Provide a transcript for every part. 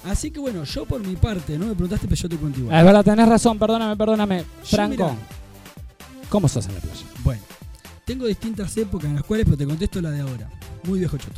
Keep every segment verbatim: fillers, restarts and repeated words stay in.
Así que bueno, yo por mi parte, no me preguntaste, pero yo te cuento igual. Es verdad, tenés razón, perdóname, perdóname. Yo, Franco, mirá, ¿cómo sos en la playa? bueno, tengo distintas épocas en las cuales, pero te contesto la de ahora. Muy viejo choto.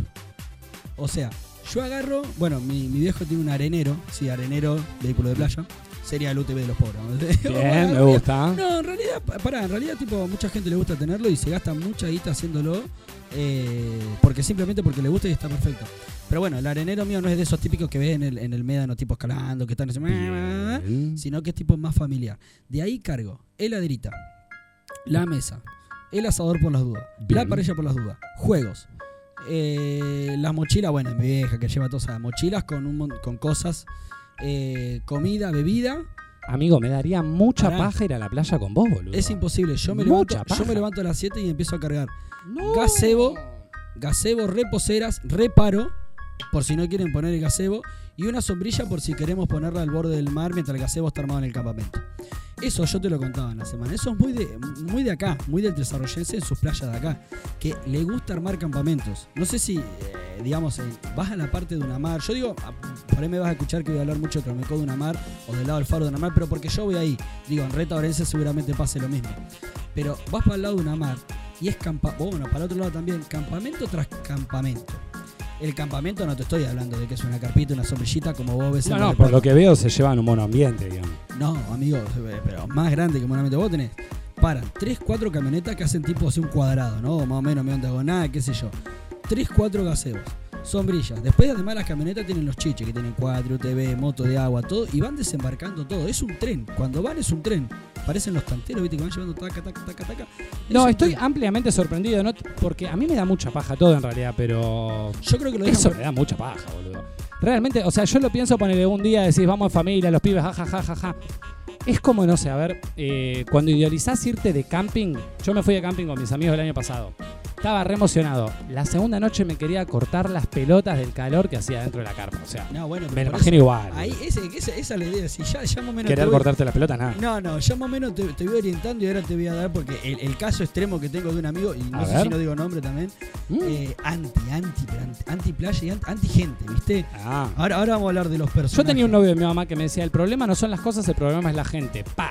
O sea, yo agarro, bueno, mi, mi viejo tiene un arenero, sí, arenero, vehículo de playa. Sería el U T V de los pobres. Bien, me gusta. No, en realidad, pará, en realidad, tipo, mucha gente le gusta tenerlo y se gasta mucha guita haciéndolo eh, porque simplemente porque le gusta y está perfecto. Pero bueno, el arenero mío no es de esos típicos que ves en el, en el médano, tipo escalando, que están así, Bien. sino que es tipo más familiar. De ahí cargo heladerita, la mesa, el asador por las dudas, Bien. la parrilla por las dudas, juegos, eh, las mochilas, bueno, mi vieja que lleva todas esas mochilas con, un, mon- con cosas, eh, comida, bebida. Amigo, me daría mucha Pará. paja ir a la playa con vos, boludo. Es imposible. Yo me, Mucha levanto, paja. yo me levanto a las siete y empiezo a cargar No. gazebo, gazebo, reposeras, reparo, por si no quieren poner el gazebo, y una sombrilla por si queremos ponerla al borde del mar mientras el gazebo está armado en el campamento. Eso yo te lo contaba en la semana. Eso es muy de, muy de acá, muy del desarrollense en sus playas de acá, que le gusta armar campamentos. No sé si, eh, digamos, eh, vas a la parte de una mar. Yo digo, a- por ahí me vas a escuchar que voy a hablar mucho de Tromecó de una mar o del lado del faro de una mar, pero porque yo voy ahí. Digo, en Reta Orense seguramente pase lo mismo. Pero vas para el lado de una mar y es campamento, bueno, para el otro lado también, campamento tras campamento. El campamento no te estoy hablando de que es una carpita, una sombrillita como vos ves en No, Mar no, del por Plata. lo que veo se llevan un monoambiente, digamos. No, amigo, pero más grande que monamente vos tenés. Paran tres, cuatro camionetas que hacen tipo así un cuadrado, ¿no? Más o menos medio diagonal, qué sé yo. Tres, cuatro gazebos, sombrillas. Después además las camionetas tienen los chiches, que tienen cuatro, U T V, moto de agua, todo. Y van desembarcando todo. Es un tren. Cuando van es un tren. Parecen los tanteros, ¿viste? Que van llevando taca, taca, taca, taca. Es No, un estoy tren. ampliamente sorprendido, ¿no? Porque a mí me da mucha paja todo en realidad, pero Yo creo que lo dejan eso por- me da mucha paja, boludo. Realmente, o sea, yo lo pienso ponerle un día, decís, vamos en familia, los pibes, jajaja, jaja. Es como, no sé, a ver, eh, cuando idealizás irte de camping, yo me fui de camping con mis amigos el año pasado. Estaba re emocionado. La segunda noche me quería cortar las pelotas del calor que hacía dentro de la carpa. O sea, No, bueno, me pero lo por imagino eso- igual. Ahí, ese, ese- esa es la idea. Si ya, ya más o menos te Querer voy- cortarte las pelotas, nada. No, no, ya más o menos te, te voy orientando y ahora te voy a dar, porque el, el caso extremo que tengo de un amigo, y no A sé ver. si no digo nombre también, Mm. eh, anti, anti, pero anti, anti playa y anti, anti gente, ¿viste? Ah. Ahora, ahora vamos a hablar de los personajes. Yo tenía un novio de mi mamá que me decía, el problema no son las cosas, el problema es la gente. ¡Pa!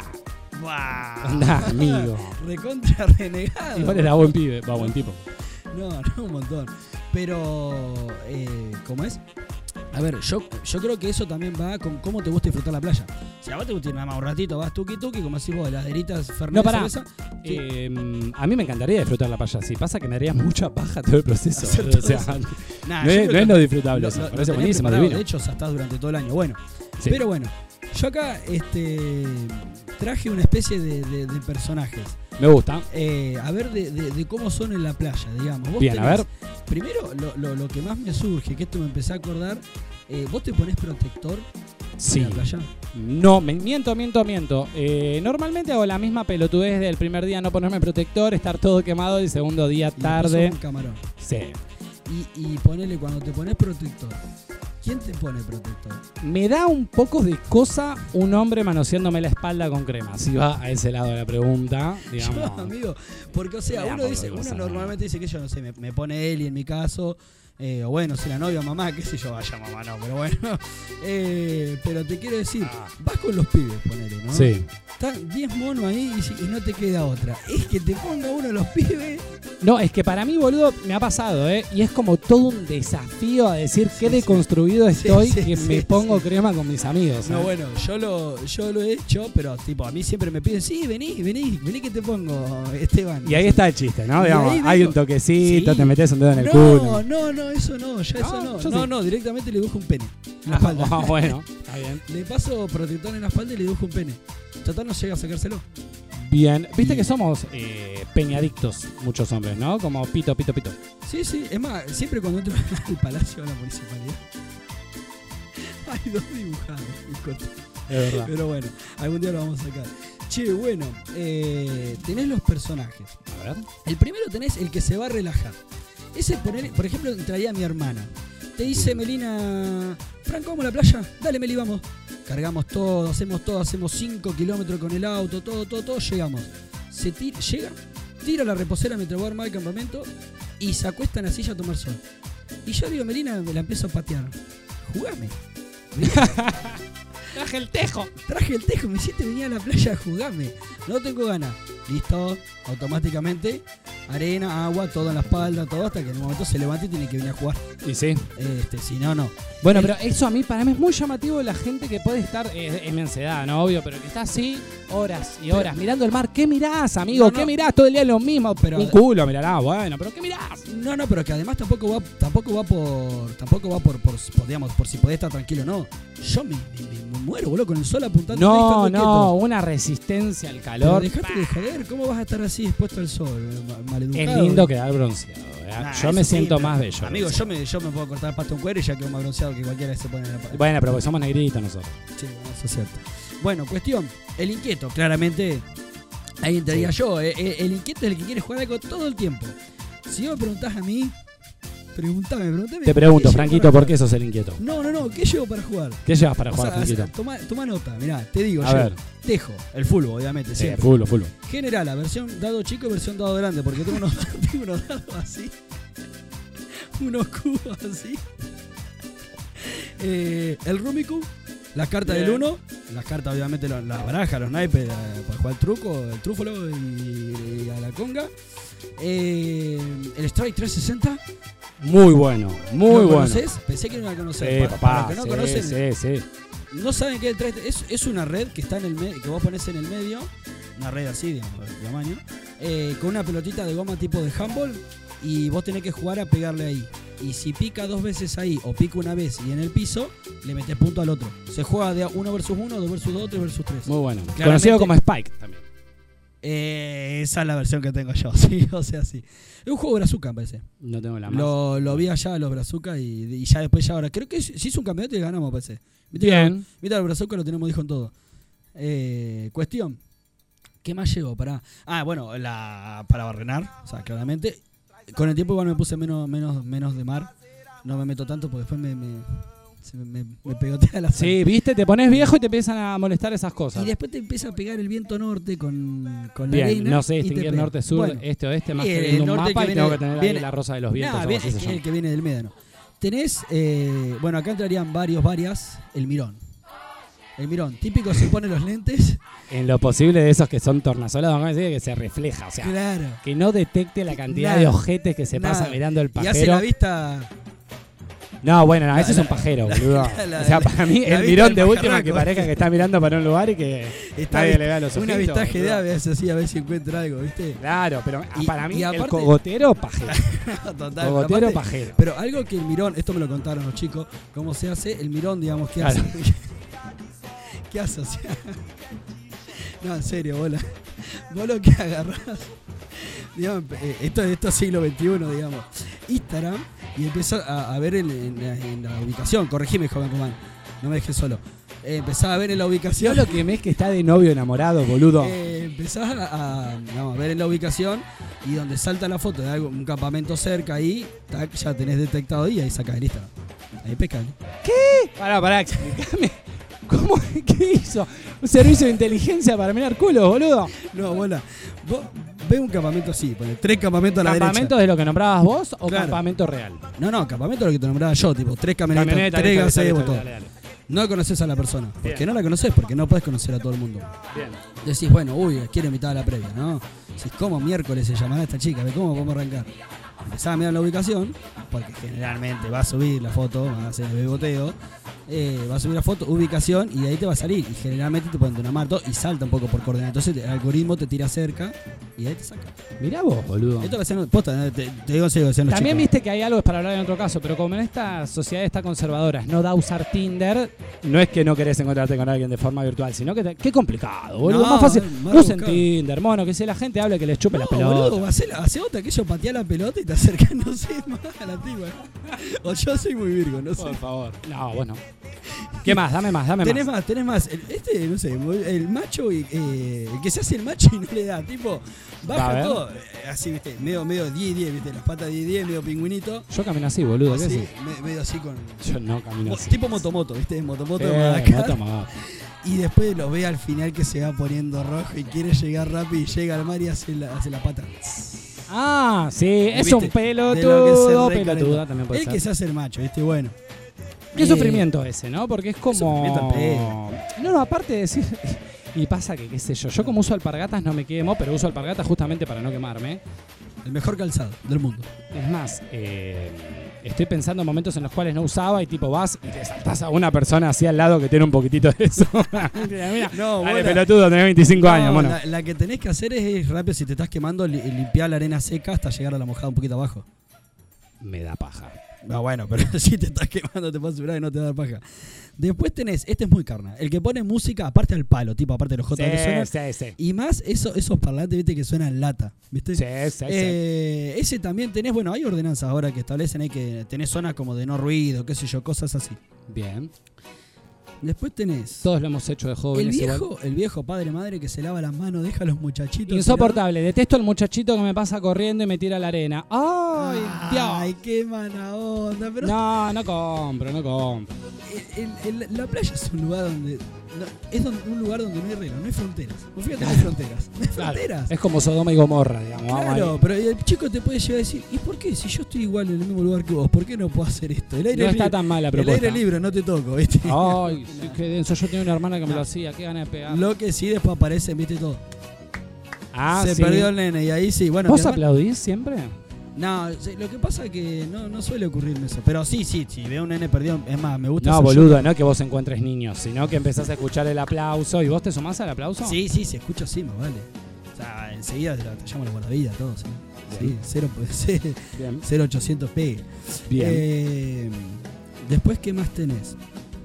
¡Buah! Andá, amigo. Recontra renegado. Igual era buen pibe, va, buen tipo. No, no, un montón. Pero, eh, ¿cómo es? A ver, yo, yo creo que eso también va con cómo te gusta disfrutar la playa. Si a vos te gusta ir nada más un ratito, vas tuki tuki, como decís vos, heladeritas, fernet, No, pará. cerveza. Sí. Eh, a mí me encantaría disfrutar la playa así. Pasa que me haría mucha paja todo el proceso. Hacer boludo. O todo sea, eso. Nah, no yo es, creo no es que lo disfrutable. lo- eso. lo- Me lo parece tenés buenísimo, preparado. divino. De hecho, estás durante todo el año. Bueno, Sí. pero bueno, yo acá este, traje una especie de, de- de personajes. Me gusta. Eh, a ver de, de- de cómo son en la playa, digamos. Vos Bien, a tenés- ver. Primero, lo, lo- lo que más me surge, que esto me empecé a acordar, eh, ¿vos te ponés protector Sí. en la playa? No, me miento, miento, miento. Eh, normalmente hago la misma pelotudez del primer día no ponerme protector, estar todo quemado, el segundo día Y tarde. después sos un camarón. Sí. Y, y ponele, cuando te pones protector, ¿quién te pone protector? Me da un poco de cosa un hombre manoseándome la espalda con crema. Si va a ese lado de la pregunta, digamos. Yo, amigo, porque o sea, Me da uno poco dice, de uno cosa, normalmente dice que yo no sé, me, me pone él y en mi caso, eh, o bueno, si la novia o mamá, qué sé yo, vaya mamá, no, pero bueno. Eh, pero te quiero decir, Ah. vas con los pibes, ponele, ¿no? Sí. Están diez monos ahí y, si- y no te queda otra. Es que te ponga uno de los pibes. No, es que para mí, boludo, me ha pasado, ¿eh? Y es como todo un desafío a decir qué Sí, deconstruido sí. estoy Sí, que sí, me sí, pongo sí. crema con mis amigos. No, ¿eh? bueno, yo lo, yo lo he hecho, pero tipo, a mí siempre me piden, sí, vení, vení, vení que te pongo, Esteban. Y ahí está el chiste, ¿no? Y Digamos, ahí hay vengo- un toquecito, Sí. te metes un dedo en el no, culo. no, no, eso no, ya No, eso no. yo No, sí. no, directamente le dibujo un pene en la Ah, espalda. ah, bueno, está bien. Le paso protector en la espalda y le dibujo un pene. Total no llega a sacárselo. Bien, viste Y- que somos eh, peñadictos muchos hombres, ¿no? Como pito, pito, pito. Sí, sí, es más, siempre cuando entro al palacio de la municipalidad hay dos dibujados. disculpe. Es verdad. Pero bueno, algún día lo vamos a sacar. Che, bueno, eh, tenés los personajes. A ver. El primero tenés el que se va a relajar. Ese, poner, por ejemplo, entraría mi hermana. Te dice Melina, Franco, ¿vamos a la playa? Dale, Meli, vamos. Cargamos todo, hacemos todo, hacemos cinco kilómetros con el auto, todo, todo, todo, llegamos. Se tira, llega, tira la reposera mientras voy a armar el campamento y se acuesta en la silla a tomar sol. Y yo digo, Melina, me la empiezo a patear. Jugame. Traje el tejo. Traje el tejo, me hiciste venir a la playa a jugarme. No tengo ganas. Listo, automáticamente. Arena, agua, todo en la espalda, todo hasta que en un momento se levante y tiene que venir a jugar. Y sí. Este, si no, no. Bueno, El- pero eso a mí, para mí es muy llamativo de la gente que puede estar, eh, es mi ansiedad, ¿no? Obvio, pero que está así horas y horas mirando el mar. ¿Qué mirás, amigo? No, no. ¿Qué mirás? Todo el día lo mismo. Pero- Un culo mirará, bueno, pero ¿qué mirás? No, no, pero que además tampoco va, tampoco va por, tampoco va por, por, por, digamos, por si podés estar tranquilo o no. Yo me, me- me muero, boludo, con el sol apuntando. No, estando no, quieto. una resistencia al Pero calor. dejate de joder, ¿cómo vas a estar así expuesto al sol? ma- Maleducado. Es lindo quedar bronceado. ¿verdad? Nah, yo me eso sí, siento pero- más bello. Amigo, yo me, yo me puedo cortar el pasto en cuero y ya quedo más bronceado que cualquiera que se pone en la pared. Bueno, pero porque somos negritos nosotros. Sí, bueno, eso es cierto. Bueno, cuestión, el inquieto, claramente, ahí entraría yo. eh, eh, El inquieto es el que quiere jugar algo todo el tiempo. Si vos me preguntás a mí, preguntame, preguntame. Te pregunto, ¿qué llevo Franquito, para ¿por jugar? qué sos el inquieto? No, no, no, ¿qué llevo para jugar? ¿Qué llevas para O jugar, sea, Franquito? o sea, toma, toma nota, mirá, te digo A yo. ver. Tejo, el fútbol, obviamente, Sí, siempre. fútbol, fútbol. General, la versión dado chico y versión dado grande, porque tengo unos, tengo unos dados así. Unos cubos así. Eh, el Rummikub, las cartas Bien. del uno, las cartas obviamente lo- las barajas, los naipes eh, para jugar el truco, el trúfalo y, y a la conga. Eh, el Strike trescientos sesenta. Muy bueno, muy ¿Lo bueno. conoces? Pensé que no la conocés. Sí, para, papá. para los que no sí, conocen, sí, sí. no saben qué es el tres, es, es una red que está en el me- que vos pones en el medio, una red así, digamos, de tamaño, eh, con una pelotita de goma tipo de handball y vos tenés que jugar a pegarle ahí. Y si pica dos veces ahí o pica una vez y en el piso, le metés punto al otro. Se juega de uno versus uno, dos versus dos, tres versus tres. Muy bueno. Claramente- Conocido como Spike también. Eh, esa es la versión que tengo yo, sí, o sea, sí. Es un juego brazuca, me parece. No tengo la más. Lo, lo vi allá a los brazucas y, y ya después, ya ahora. Creo que se hizo un campeonato y ganamos, parece. Viste que Bien. Mira, el brazuca lo tenemos dijo en todo. Eh, cuestión. ¿Qué más llevo? Para, ah, bueno, la, para barrenar, o sea, claramente. Con el tiempo igual me puse menos, menos, menos de mar. No me meto tanto porque después me, me, se me, me, me pegotea la sal. Sí, viste, te pones viejo y te empiezan a molestar esas cosas. Y después te empieza a pegar el viento norte con, con la Bien, arena. no sé y te distinguir pega. norte-sur, Bueno, este oeste, más y que el viendo un norte mapa que y tengo viene- que tener viene- ahí la rosa de los vientos. Nah, algo bien, así es se que llama. el que viene del médano. Tenés, eh, bueno, acá entrarían varios, varias. El mirón. El mirón, típico se pone los lentes. En lo posible de esos que son tornasolados, vamos a decir que se refleja, o sea, Claro. que no detecte la cantidad Nada. de ojetes que se Nada. pasa mirando el Y hace pajero. la vista. No, bueno, no, ese es la- un pajero, la- boludo. la- la- o sea, para mí, la el vista mirón del de última pajarraco. que parezca que está mirando para un lugar y que Está nadie vi- le vea los un ojitos. avistaje de boludo. aves así a ver si encuentra algo, ¿viste? Claro, pero ah, Y- para mí y el aparte- cogotero, pajero. Total, Cogotero, aparte- pajero. Pero algo que el mirón, esto me lo contaron los chicos, cómo se hace, el mirón, digamos, ¿qué Claro. hace? ¿Qué hace? O sea, no, en serio, bola. Vos lo que agarrás, digamos, eh, esto, esto es siglo veintiuno, digamos, Instagram, y empezás a, a ver en, en la, en la ubicación, corregime, joven Román, no me dejes solo. Eh, empezás a ver en la Yo ubicación. lo que me es que está de novio enamorado, boludo. Eh, empezás a, a, digamos, a ver en la ubicación y donde salta la foto de algo, un campamento cerca ahí, tac, ya tenés detectado y ahí sacás el Instagram. Ahí pescan. Pará, pará, explícame. ¿Cómo? ¿Qué hizo? ¿Un servicio de inteligencia para mirar culos, boludo? No, bola. Vos ves un campamento así, ponle tres campamentos a la ¿Campamento derecha. de lo que nombrabas vos o Claro. campamento real? No, no, campamento es lo que te nombraba yo, tipo, tres camionetas, Camioneta, tres listo, listo, gazebos, listo, todo. dale, dale. No conoces a la persona. ¿Por Bien. qué no la conoces? Porque no puedes conocer a todo el mundo. Bien. Decís, bueno, uy, quiero invitar a la previa, ¿no? Decís, ¿cómo miércoles se llamará esta chica? ¿Cómo podemos arrancar? Empezás a mirar la ubicación, porque generalmente va a subir la foto, va a hacer el beboteo, eh, va a subir la foto, ubicación, y de ahí te va a salir. Y generalmente te ponen una marto y salta un poco por coordenada. Entonces el algoritmo te tira cerca y ahí te saca. Mirá vos, boludo. Esto va a ser, posta, ¿no? te, te digo en serio, que sean los También chicos. viste que hay algo para hablar en otro caso, pero como en esta sociedad está conservadora, no da usar Tinder, no es que no querés encontrarte con alguien de forma virtual, sino que te- qué complicado, boludo. No, más fácil. más Usen buscado. Tinder, mono, que si la gente habla que les chupe las No, pelotas. boludo, hace, hace otra que yo patea la pelota y te acercas, no sé, más a la antigua. O yo soy muy virgo, no sé. Por favor. No, bueno. ¿Qué más? Dame más, dame Tenés más. más, tenés más. El- Este, no sé, el macho, y, eh, el que se hace el macho y no le da, tipo, Va a baja ver. todo, eh, así, viste, medio, medio diez diez, viste, las patas diez diez, medio pingüinito. Yo camino así, boludo. ¿Qué Así, es? me- medio así con... Yo no camino mo- así. tipo motomoto, viste, motomoto de Eh, Madagascar. moto, moto. Y después lo ve al final que se va poniendo rojo y quiere llegar rápido y llega al mar y hace la, hace la pata. Ah, sí, es ¿Viste? un De lo que se pelotudo, recalentó. pelotudo también puede El ser. que se hace el macho, viste, bueno. Qué Eh, sufrimiento ese, ¿no? Porque es como... sufrimiento al pedo. No, no, aparte de decir... Y pasa que, qué sé yo, yo como uso alpargatas no me quemo, pero uso alpargatas justamente para no quemarme. El mejor calzado del mundo. Es más, eh, estoy pensando en momentos en los cuales no usaba y tipo vas y te saltás a una persona así al lado que tiene un poquitito de eso. Mira, mira, No, dale, bueno. pelotudo, tenés veinticinco años, bueno. La, la que tenés que hacer es, es rápido, si te estás quemando, li- limpiar la arena seca hasta llegar a la mojada un poquito abajo. Me da paja. No, bueno, pero si te estás quemando te puedo asegurar que no te da paja. Después tenés, este es muy carna, el que pone música aparte al palo, tipo aparte de los J que suenan. Sí, sí, sí. Y más eso, esos parlantes, viste, que suenan lata, ¿viste? Sí, sí, sí. Eh, ese también tenés, bueno, hay ordenanzas ahora que establecen ahí que tenés zonas como de no ruido, qué sé yo, cosas así. Bien. Después tenés Todos lo hemos hecho de el jóvenes. igual. viejo, el viejo padre madre que se lava las manos, deja a los muchachitos. Insoportable. Detesto el muchachito que me pasa corriendo y me tira a la arena. ¡Ay, Ay, Dios! qué mala onda, pero No, no compro, no compro. el- el- la playa es un lugar donde no, es donde- un lugar donde no hay reglas, no hay fronteras. Vos fíjate, no hay fronteras. No hay Claro, fronteras. es como Sodoma y Gomorra, digamos. Vamos Claro, ahí. pero el chico te puede llegar a decir, ¿y por qué? Si yo estoy igual en el mismo lugar que vos, ¿por qué no puedo hacer esto? El aire No es está libre. tan mal la El propuesta. aire libre, no te toco, ¿viste? Ay, sí, qué denso. Yo tenía una hermana que me lo hacía. Qué ganas de pegar. Lo que sí, después aparece, ¿viste? Todo. Ah, Se sí. perdió el nene y ahí sí, bueno. mi ¿Vos hermano- aplaudís siempre? No, sí, lo que pasa es que no, no suele ocurrirme eso. Pero sí, sí, sí, veo un nene perdido. Es más, me gusta No, hacer boludo, yo- no que vos encuentres niños, sino que empezás a escuchar el aplauso. ¿Y vos te sumás al aplauso? Sí, sí, se escucha así, más vale. O sea, enseguida te, la- te llamo la guardavida, todo, ¿sí? Sí, Bien. cero, pues, Bien. cero ochocientos p. Bien. Eh, después, ¿qué más tenés?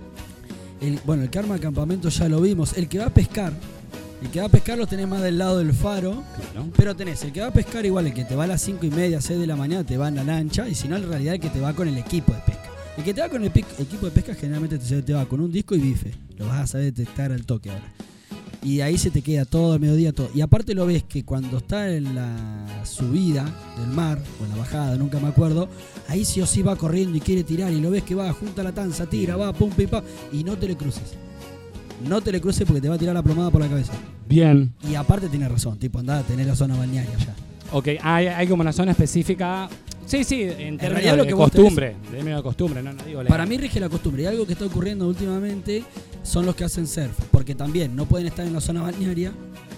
El, bueno, el que arma campamento ya lo vimos. El que va a pescar. El que va a pescar lo tenés más del lado del faro. Claro. Pero tenés el que va a pescar igual, el que te va a las cinco y media, seis de la mañana, te va en la lancha. Y si no, en realidad el que te va con el equipo de pesca. El que te va con el pic- equipo de pesca generalmente te, te va con un disco y bife. Lo vas a saber detectar al toque ahora. Y de ahí se te queda todo el mediodía, todo. Y aparte lo ves que cuando está en la subida del mar, o en la bajada, nunca me acuerdo, ahí sí o sí va corriendo y quiere tirar. Y lo ves que va, junta la tanza, tira, va, pum, pim, pam. Y no te le cruces. No te le cruces porque te va a tirar la plomada por la cabeza. Bien. Y aparte tiene razón, tipo, andá a tener la zona balnearia ya. Ok, hay, hay como una zona específica. Sí, sí, en términos realidad lo de que vos costumbre. De términos de costumbre, no, no digo Para legal. mí rige la costumbre. Y algo que está ocurriendo últimamente son los que hacen surf. Porque también no pueden estar en la zona balnearia.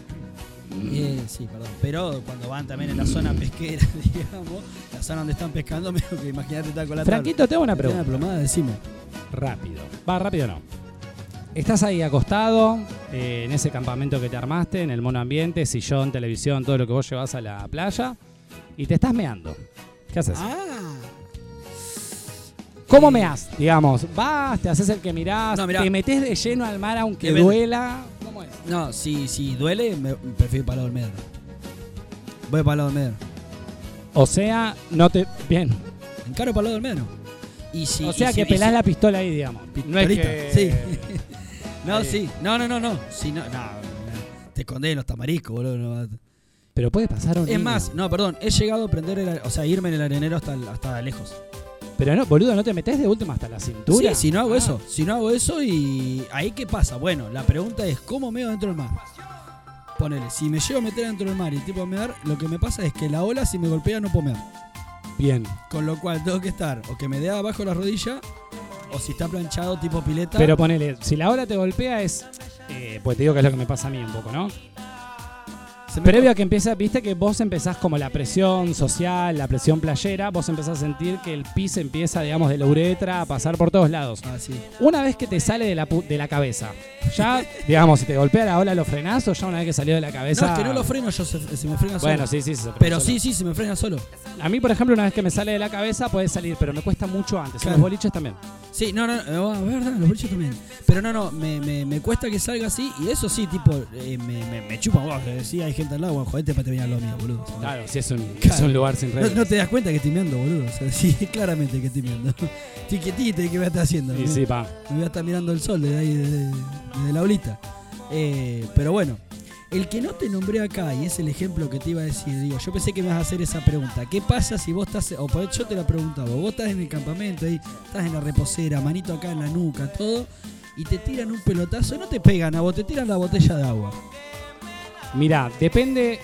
Eh, sí, perdón. Pero cuando van también en la zona pesquera, digamos, la zona donde están pescando, medio que imagínate estar con la tabla. Franquito, te hago una Tiene pregunta. plomada, decime. Rápido. Va, rápido no. Estás ahí acostado, eh, en ese campamento que te armaste, en el monoambiente, sillón, televisión, todo lo que vos llevas a la playa, y te estás meando. ¿Qué haces? Ah. ¿Cómo eh, meás? Digamos, vas, te haces el que mirás, No, mirá. te metés de lleno al mar aunque Depende. duela. ¿Cómo es? No, si, si duele, me, prefiero ir para el lado del Medro. Voy para el lado del Medro. O sea, no te... Bien. Encaro para el lado del Medro. Y si, o sea y que si- y pelás si- la pistola ahí, digamos. No es Pistolita, que... sí. No, Ahí. sí. No, no, no, no. Si no, no, no. Te escondés en los tamariscos, boludo. no va- Pero puede pasar un Es niño. más, no, perdón. He llegado a prender el, are- o sea, irme en el arenero hasta, hasta lejos. Pero no, boludo, ¿no te metés de última hasta la cintura? Sí, si no hago Ah. eso. Si no hago eso y... ¿Ahí qué pasa? Bueno, la pregunta es, ¿cómo meo dentro del mar? Ponele, si me llego a meter dentro del mar y el tipo a mear, lo que me pasa es que la ola, si me golpea, no puedo mear. Bien. Con lo cual tengo que estar o que me dé abajo la rodilla o si está planchado tipo pileta. Pero ponele, si la ola te golpea es... Eh, pues te digo que es lo que me pasa a mí un poco, ¿no? se me Previo a que empieza, viste que vos empezás como la presión social, la presión playera, vos empezás a sentir que el pis empieza, digamos, de la uretra a pasar por todos lados. Ah, sí. Una vez que te sale de la, pu- de la cabeza, ya, digamos, si te golpea la ola, lo frenás o ya una vez que salió de la cabeza... No, es que no lo freno yo, se, se me frena solo. Bueno, sí, sí, sí. se Pero frena sí, sí, se me frena solo. solo. A mí, por ejemplo, una vez que me sale de la cabeza puede salir, pero me cuesta mucho antes. Claro. En los boliches también. Sí, no, no, no, es verdad, los boliches también. Pero no, no, me, me, me cuesta que salga así y eso sí, tipo, eh, me, me, me chupa, vos, que decía, hay gente al lado, bueno, jodete para terminar lo mío, boludo. O sea, Claro, si es un, Claro. es un lugar sin no, reglas. no te das cuenta que estoy meando, boludo. O sea, sí, claramente que estoy meando. Estoy quietito y que me estás haciendo. Y ¿no? sí, pa. Me voy a estar mirando el sol desde ahí, desde, desde la olita. Eh, pero bueno, el que no te nombré acá, y es el ejemplo que te iba a decir, digo, yo pensé que me vas a hacer esa pregunta. ¿Qué pasa si vos estás, o por yo te la preguntaba, vos estás en el campamento ahí, estás en la reposera, manito acá en la nuca, todo, y te tiran un pelotazo, no te pegan a vos, te tiran la botella de agua. Mirá, depende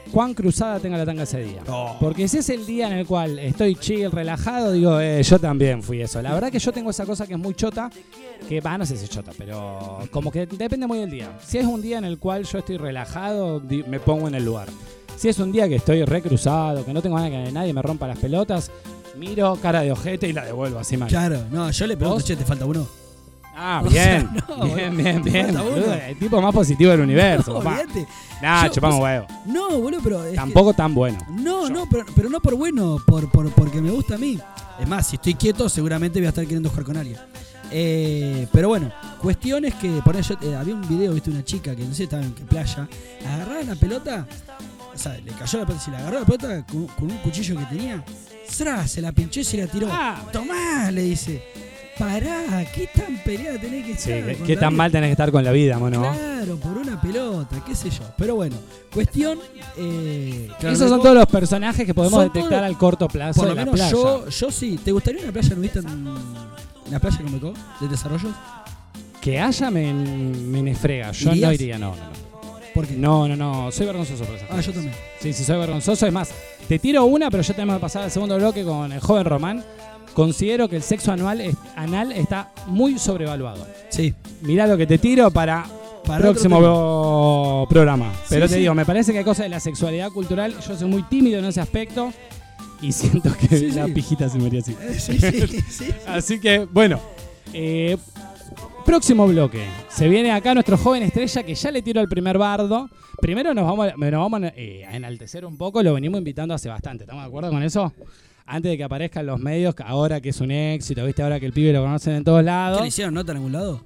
cuán cruzada tenga la tanga ese día. Oh. Porque si es el día en el cual estoy chill, relajado, digo, eh, yo también fui eso. La verdad que yo tengo esa cosa que es muy chota, que va, no sé si es chota, pero como que depende muy del día. Si es un día en el cual yo estoy relajado, di- me pongo en el lugar. Si es un día que estoy recruzado, que no tengo ganas de que nadie me rompa las pelotas, miro cara de ojete y la devuelvo así mal. Claro, no, yo le pregunto, ¿Vos? che, ¿te falta uno? Ah, O bien. sea, no, bien, boludo, bien, te bien. falta uno. boludo, el tipo más positivo del universo, No, papá. olvídate. Nah, Yo- chupamos vos- huevo. No, boludo, pero. es que- Tampoco tan bueno. No, Yo. no, pero, pero no por bueno, por, por, porque me gusta a mí. Es más, si estoy quieto, seguramente voy a estar queriendo jugar con alguien. Eh, pero bueno, cuestiones que por eso eh, había un video, viste, una chica que no sé, estaba en qué playa, agarraba la pelota, o sea, le cayó la pelota, si la agarró la pelota con, con un cuchillo que tenía, ¡zra! Se la pinchó y se la tiró. Ah. Tomá, le dice. Pará, ¿qué tan peleada tenés que Sí, estar? qué, con qué la tan vida? mal tenés que estar con la vida, mono. Claro, por una pelota, qué sé yo. Pero bueno, cuestión. Eh, Esos son todos los personajes que podemos Son detectar todos- al corto plazo Por de lo la menos playa. yo, yo sí. ¿Te gustaría una playa nudista en la playa que me co de desarrollos? Que haya me, me nefrega. Yo ¿Irías? no iría, no, no, no. Porque No, no, no. Soy vergonzoso por esas Ah, cosas. yo también. Sí, sí, soy vergonzoso. Es más, te tiro una, pero ya tenemos que pasar al segundo bloque con el joven Román. Considero que el sexo anual es- anal está muy sobrevaluado. Sí. Mirá lo que te tiro para, Para próximo otro pro- programa. Pero Sí, te sí. digo, me parece que hay cosas de la sexualidad cultural. Yo soy muy tímido en ese aspecto y siento que Sí, la sí. pijita se murió así. Eh, sí, sí, sí, sí. Así que, bueno. eh, próximo bloque. Se viene acá nuestro joven estrella que ya le tiró el primer bardo. Primero nos vamos, a- nos vamos a, eh, a enaltecer un poco. Lo venimos invitando hace bastante. ¿Estamos de acuerdo con eso? Antes de que aparezcan los medios, que ahora que es un éxito, ¿viste? Ahora que el pibe lo conocen en todos ¿Qué lados. le hicieron nota en algún lado?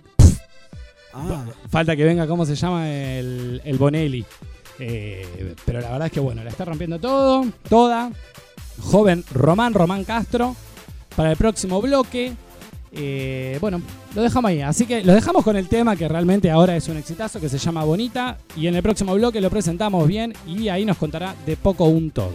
Ah, Falta que venga, ¿cómo se llama? El, el Bonelli. Eh, pero la verdad es que, bueno, la está rompiendo todo, toda. Joven Román, Román Castro. Para el próximo bloque. Eh, bueno, lo dejamos ahí. Así que lo dejamos con el tema que realmente ahora es un exitazo, que se llama Bonita. Y en el próximo bloque lo presentamos bien y ahí nos contará de poco un todo.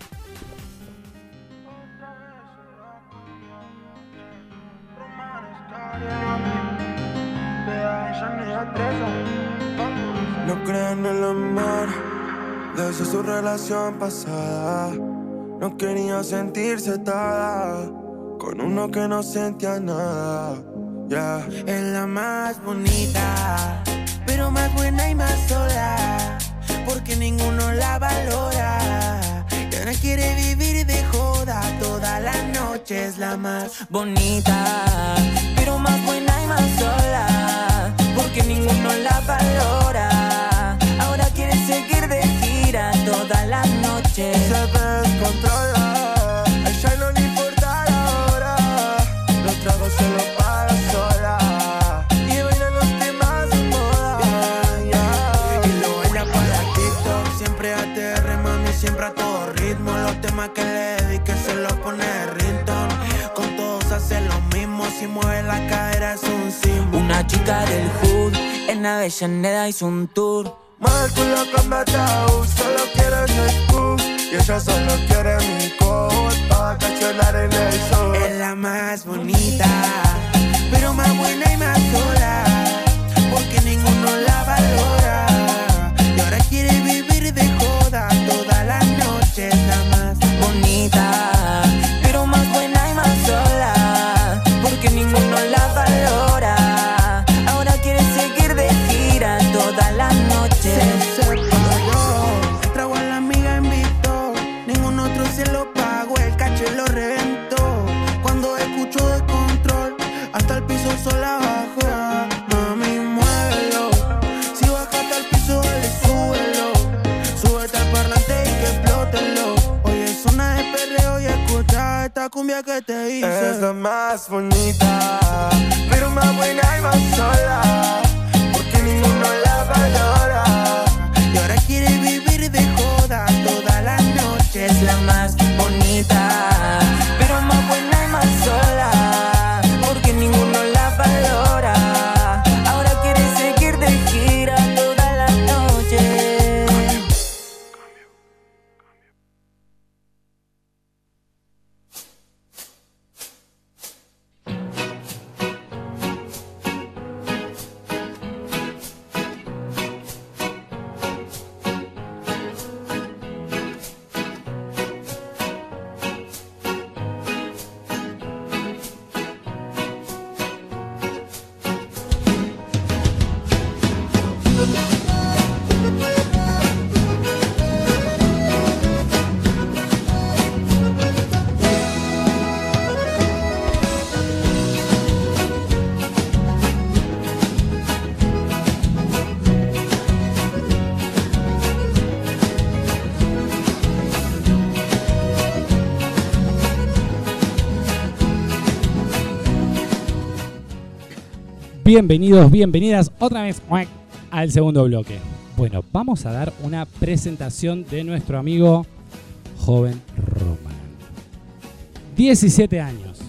No creen en el amor, desde su relación pasada. No quería sentirse toda con uno que no sentía nada. Yeah. Es la más bonita, pero más buena y más sola, porque ninguno la valora. Y ahora quiere vivir de joda toda la noche. Es la más bonita, pero más buena y más sola, porque ninguno la valora. Ahora quiere seguir de gira toda la noche. Se descontrola, a ella no le importa la hora. Los tragos se los paga sola y baila los temas de moda. Yeah, yeah. Y lo baila para TikTok, siempre a T R, mami, siempre a todo ritmo. Los temas que le dedique se los pone ringtone. Con todos hace lo mismo, si mueve la cadera es un símbolo. Una chica del hood, en Avellaneda hizo un tour. Mueve el culo con Bataú, solo quiere el scoop y ella solo quiere mi coat para vacacionar en el sol. Es la más bonita, pero más buena y más sola, porque ninguno la valora. Y ahora quiere vivir de joda toda la noche. Es la más bonita, pero más buena y más sola, porque ninguno la valora. Ahora quiere seguir de gira toda la noche. Se separó, trago a la amiga invitó, ningún otro se lo pagó, el caché lo reventó. Cuando escucho de control, hasta el piso sola bajó. Mami, muévelo, si baja hasta el piso, dale, súbelo. Súbete al parlante y que explótelo. Hoy es una de perreo y escucha esta cumbia que te hice. Es la más bonita, pero más buena y más sola, porque ninguno la valora. Y ahora quiere vivir de joda toda la noche. Es la más bonita, pero más buena y más sola, porque ninguno la valora. Ahora quiere seguir de gira toda la noche. bienvenidos, bienvenidas otra vez al segundo bloque. Bueno, vamos a dar una presentación de nuestro amigo Joven Román. diecisiete años,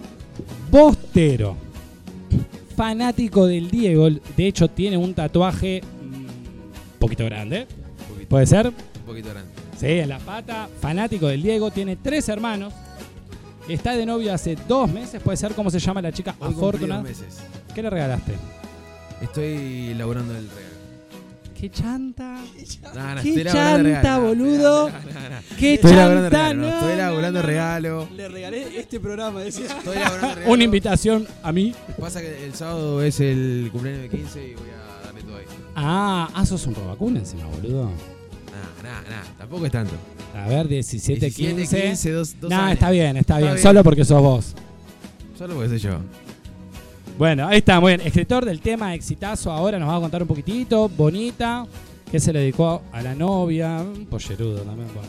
bostero, fanático del Diego. De hecho, tiene un tatuaje un poquito grande. Un poquito. ¿Puede ser? Un poquito grande. Sí, en la pata. Fanático del Diego. Tiene tres hermanos. Está de novio hace dos meses. ¿Puede ser? ¿Cómo se llama la chica Hoy afortunada? cumplí dos meses. ¿Qué le regalaste? Estoy laburando el regalo. ¡Qué chanta! No, no, ¡Qué estoy laburando el chanta, regalo. No, boludo! no, no, no, no. ¡Qué Estoy laburando el chanta! regalo. no, No, Estoy laburando no, no. regalo. Le regalé este programa, decía. Estoy laburando el regalo. Una invitación a mí. Pasa que el sábado es el cumpleaños de quince y voy a darle todo ahí. Ah, ah, sos un robacuna encima, boludo. Nah, nah, nah. Tampoco es tanto. A ver, diecisiete, quince. quince, dos, dos Nah, años. está bien, está bien. bien. Solo porque sos vos. Solo porque soy yo. Bueno, ahí está, muy bien. Escritor del tema Exitazo, ahora nos va a contar un poquitito. Bonita, que se le dedicó a la novia. Un pollerudo también, bueno.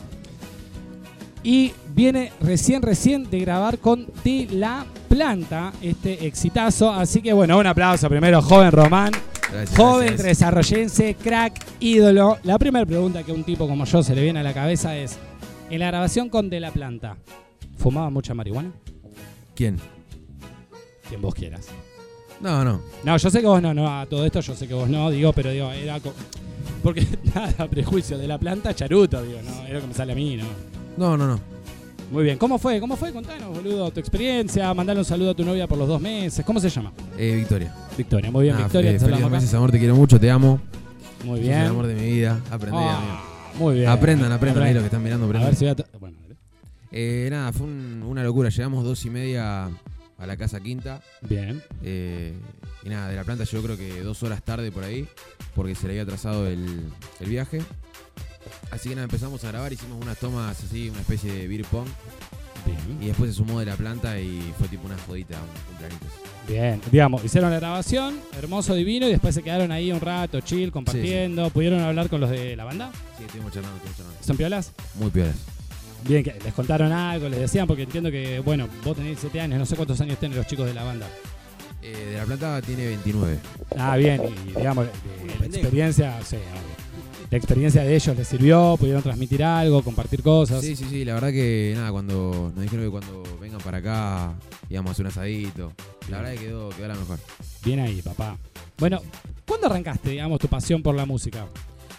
Y viene recién, recién de grabar con De La Planta, este Exitazo. Así que bueno, un aplauso primero, Joven Román. Gracias, Joven gracias. desarrollense, crack, ídolo. La primera pregunta que a un tipo como yo se le viene a la cabeza es, en la grabación con De La Planta, ¿fumaba mucha marihuana? ¿Quién? Quien vos quieras. No, no. No, yo sé que vos no, no, a todo esto yo sé que vos no, digo, pero digo, era co- porque nada, prejuicio de La Planta, charuto, digo, no, es lo que me sale a mí, ¿no? No, no, no. Muy bien, ¿cómo fue? ¿Cómo fue? Contanos, boludo, tu experiencia, mandale un saludo a tu novia por los dos meses, ¿cómo se llama? Eh, Victoria. Victoria, muy bien, Nah, Victoria, eh, te feliz saludamos dos acá. meses, amor, te quiero mucho, te amo. Muy Sos el bien. amor de mi vida. Aprendí, Ah, amigo. muy bien. Aprendan, aprendan ahí Aprende. lo que están mirando, A aprendan. ver si voy a... to- Bueno, dale. Eh, nada, fue un- una locura. Llegamos dos y media a la casa quinta. Bien. eh, y nada, de La Planta yo creo que dos horas tarde por ahí, porque se le había atrasado el, el viaje. Así que nada, empezamos a grabar, hicimos unas tomas así, una especie de beer pong. Bien. Y después se sumó De La Planta y fue tipo una jodita, un cumpleaños. Bien, digamos, hicieron la grabación, hermoso, divino, y después se quedaron ahí un rato, chill, compartiendo. ¿Pudieron hablar con los de la banda? Sí, estuvimos charlando, estuvimos charlando. ¿Son piolas? Muy piolas. Bien, que les contaron algo, les decían, porque entiendo que, bueno, vos tenés siete años, no sé cuántos años tienen los chicos de la banda. Eh, de La Planta tiene veintinueve. Ah, bien, y digamos, de- la pendejo. experiencia, sí, obvio. La experiencia de ellos les sirvió, pudieron transmitir algo, compartir cosas. Sí, sí, sí, la verdad que nada, cuando nos dijeron que cuando vengan para acá íbamos a hacer un asadito. La verdad que quedó, quedó la mejor. Bien ahí, papá. Bueno, ¿cuándo arrancaste, digamos, tu pasión por la música?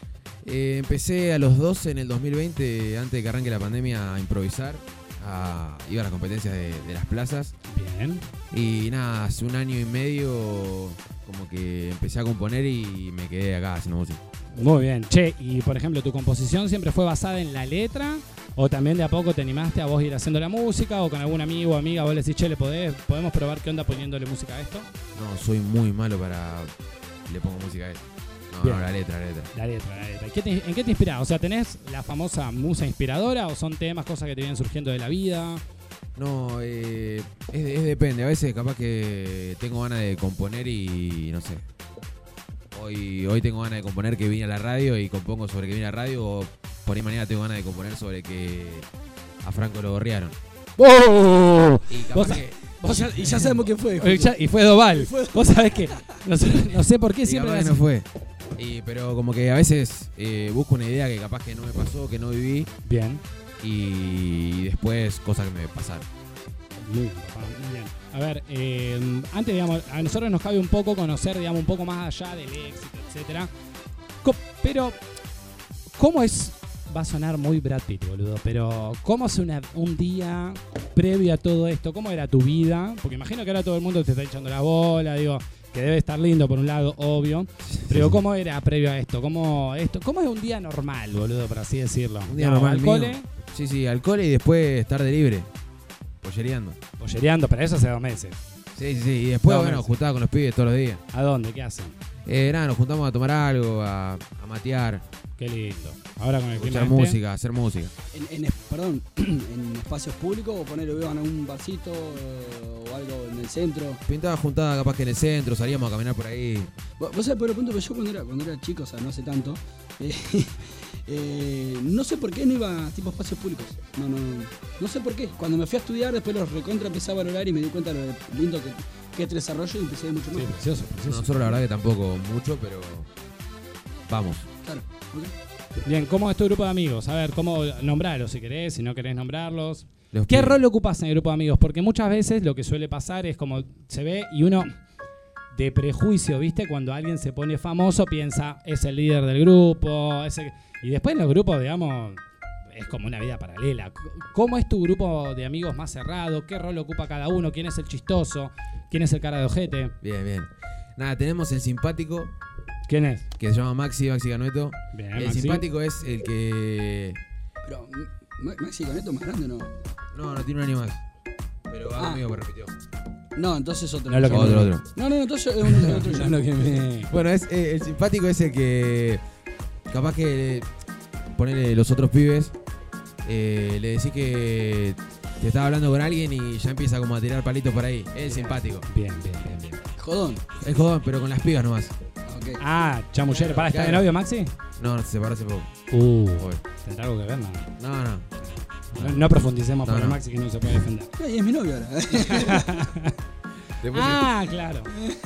Eh, empecé a los doce en el dos mil veinte, antes de que arranque la pandemia, a improvisar. A, iba a las competencias de, de las plazas. Bien. Y nada, hace un año y medio como que empecé a componer y me quedé acá haciendo música. Muy bien. Che, y por ejemplo, ¿tu composición siempre fue basada en la letra? ¿O también de a poco te animaste a vos ir haciendo la música? ¿O con algún amigo o amiga vos le decís, che, ¿le podés, podemos probar qué onda poniéndole música a esto? No, soy muy malo para... Le pongo música a él. No, Bien. no, la letra, la letra. La letra, la letra. ¿Y qué te- ¿En qué te inspirás? O sea, ¿tenés la famosa musa inspiradora o son temas, cosas que te vienen surgiendo de la vida? No, eh, es, es depende. A veces capaz que tengo ganas de componer y no sé. Hoy, hoy tengo ganas de componer que vine a la radio y compongo sobre que vine a la radio, o por ahí mañana tengo ganas de componer sobre que a Franco lo gorrearon. ¡Oh! Y capaz Vos- que, Vos ya- y ya sabemos quién fue. Y ya- Y fue Doval. Vos sabés que no sé, no sé por qué y siempre capaz que la- no fue. Y, pero como que a veces eh, busco una idea que capaz que no me pasó, que no viví, Bien. y después cosas que me pasaron. Muy bien, papá, muy bien. A ver, eh, antes, digamos, a nosotros nos cabe un poco conocer, digamos, un poco más allá del éxito, etcétera. Co- Pero, ¿cómo es? Va a sonar muy Brad Pitt, boludo, pero ¿cómo es una- un día previo a todo esto? ¿Cómo era tu vida? Porque imagino que ahora todo el mundo te está echando la bola, digo, que debe estar lindo por un lado, obvio. Pero ¿cómo era previo a esto? ¿Cómo, esto? ¿Cómo es un día normal, boludo, por así decirlo? Un día No, normal al mío. cole, Sí, sí, alcohol y después tarde libre, pollereando. pollereando, pero eso hace dos meses. Sí, sí, sí. Y después, No, bueno, no. juntaba con los pibes todos los días. ¿A dónde? ¿Qué hacen? Eh, nada, nos juntamos a tomar algo, a, a matear, Qué lindo. Ahora con el clima escuchar este, música, hacer música. En, en es- perdón, en espacios públicos o ponerlo vivo en algún barcito eh, o algo en el centro. Pintaba juntada capaz que en el centro, salíamos a caminar por ahí. Vos vos sabés por el punto que yo cuando era, cuando era chico, o sea, no hace tanto, eh, Eh, no sé por qué no iba a tipo espacios públicos. No, no, no sé por qué. Cuando me fui a estudiar, después los recontra empecé a valorar y me di cuenta de lo lindo que, que es desarrollo y empecé a ir mucho más. Sí, precioso, precioso. Nosotros la verdad que tampoco mucho, pero vamos. Claro, ok. Bien, ¿cómo es tu grupo de amigos? A ver, ¿cómo nombrarlos si querés, si no querés nombrarlos? Los ¿Qué pibes. rol ocupas en el grupo de amigos? Porque muchas veces lo que suele pasar es como se ve y uno de prejuicio, ¿viste? Cuando alguien se pone famoso piensa, es el líder del grupo, es el... y después en los grupos, digamos, es como una vida paralela. ¿Cómo es tu grupo de amigos más cerrado? ¿Qué rol ocupa cada uno? ¿Quién es el chistoso? ¿Quién es el cara de ojete? Bien, bien. Nada, tenemos el simpático, ¿Quién es? que se llama Maxi, Maxi Ganueto. Bien, El Maxi. simpático es el que... Pero, Ma- Maxi Ganeto más grande o no? No, no tiene un año más. Pero va Ah. conmigo que repitió. No, entonces otro. No lo que Otro, me- otro. No, no, no, entonces es un otro. No, lo que me... Bueno, es, eh, el simpático es el que... Capaz que... Ponele los otros pibes. eh, le decís que te estaba hablando con alguien y ya empieza como a tirar palitos por ahí. Es el simpático. Bien, bien, bien, bien. Jodón. Es jodón, pero con las pibas nomás. Ok. Ah, chamullero. ¿Para estar de Claro. novio, Maxi? No, no, se separó hace poco. Uh, Hoy. tendrá algo que ver, ¿no? No, no. No, no profundicemos No, por el no. Maxi que no se puede defender. Ay, es mi novio ahora. Después Ah, claro.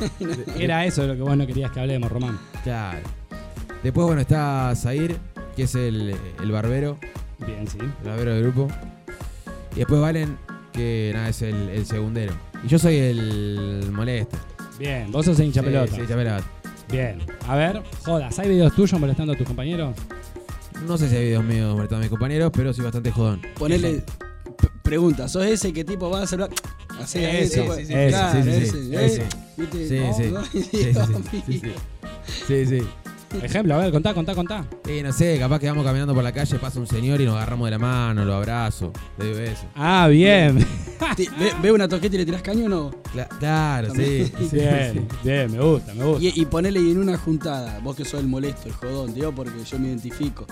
Era eso de lo que vos no querías que hablemos, Román. Claro. Después, bueno, está Zair, que es el, el barbero, Bien, sí. el barbero del grupo. Y después Valen, que nada, es el, el segundero. Y yo soy el molesto. Bien, vos sos el hincha Sí, pelota. sí, hincha pelota. Bien. A ver, jodas, ¿hay videos tuyos molestando a tus compañeros? No sé si hay videos míos molestando a mis compañeros, pero sí bastante jodón. Ponele. p- Pregunta, ¿sos ese que tipo va a hacer así, Ese, ese, sí, pues? sí, ese, Claro, sí, sí, ese, sí, ¿eh? ese. ¿Viste? Sí, No, sí. no, Sí, sí, Dios sí, sí, mío. sí, sí. Ejemplo, a ver, contá, contá, contá. Y no sé, capaz que vamos caminando por la calle, pasa un señor y nos agarramos de la mano, lo abrazo, le doy beso. Ah, bien. Ti- ¿Ve, ve una toqueta y le tirás caño o no? Cla- claro, sí. sí, sí. Bien, bien, me gusta, me gusta. Y, y ponele y en una juntada, vos que sos el molesto, el jodón, te digo porque yo me identifico.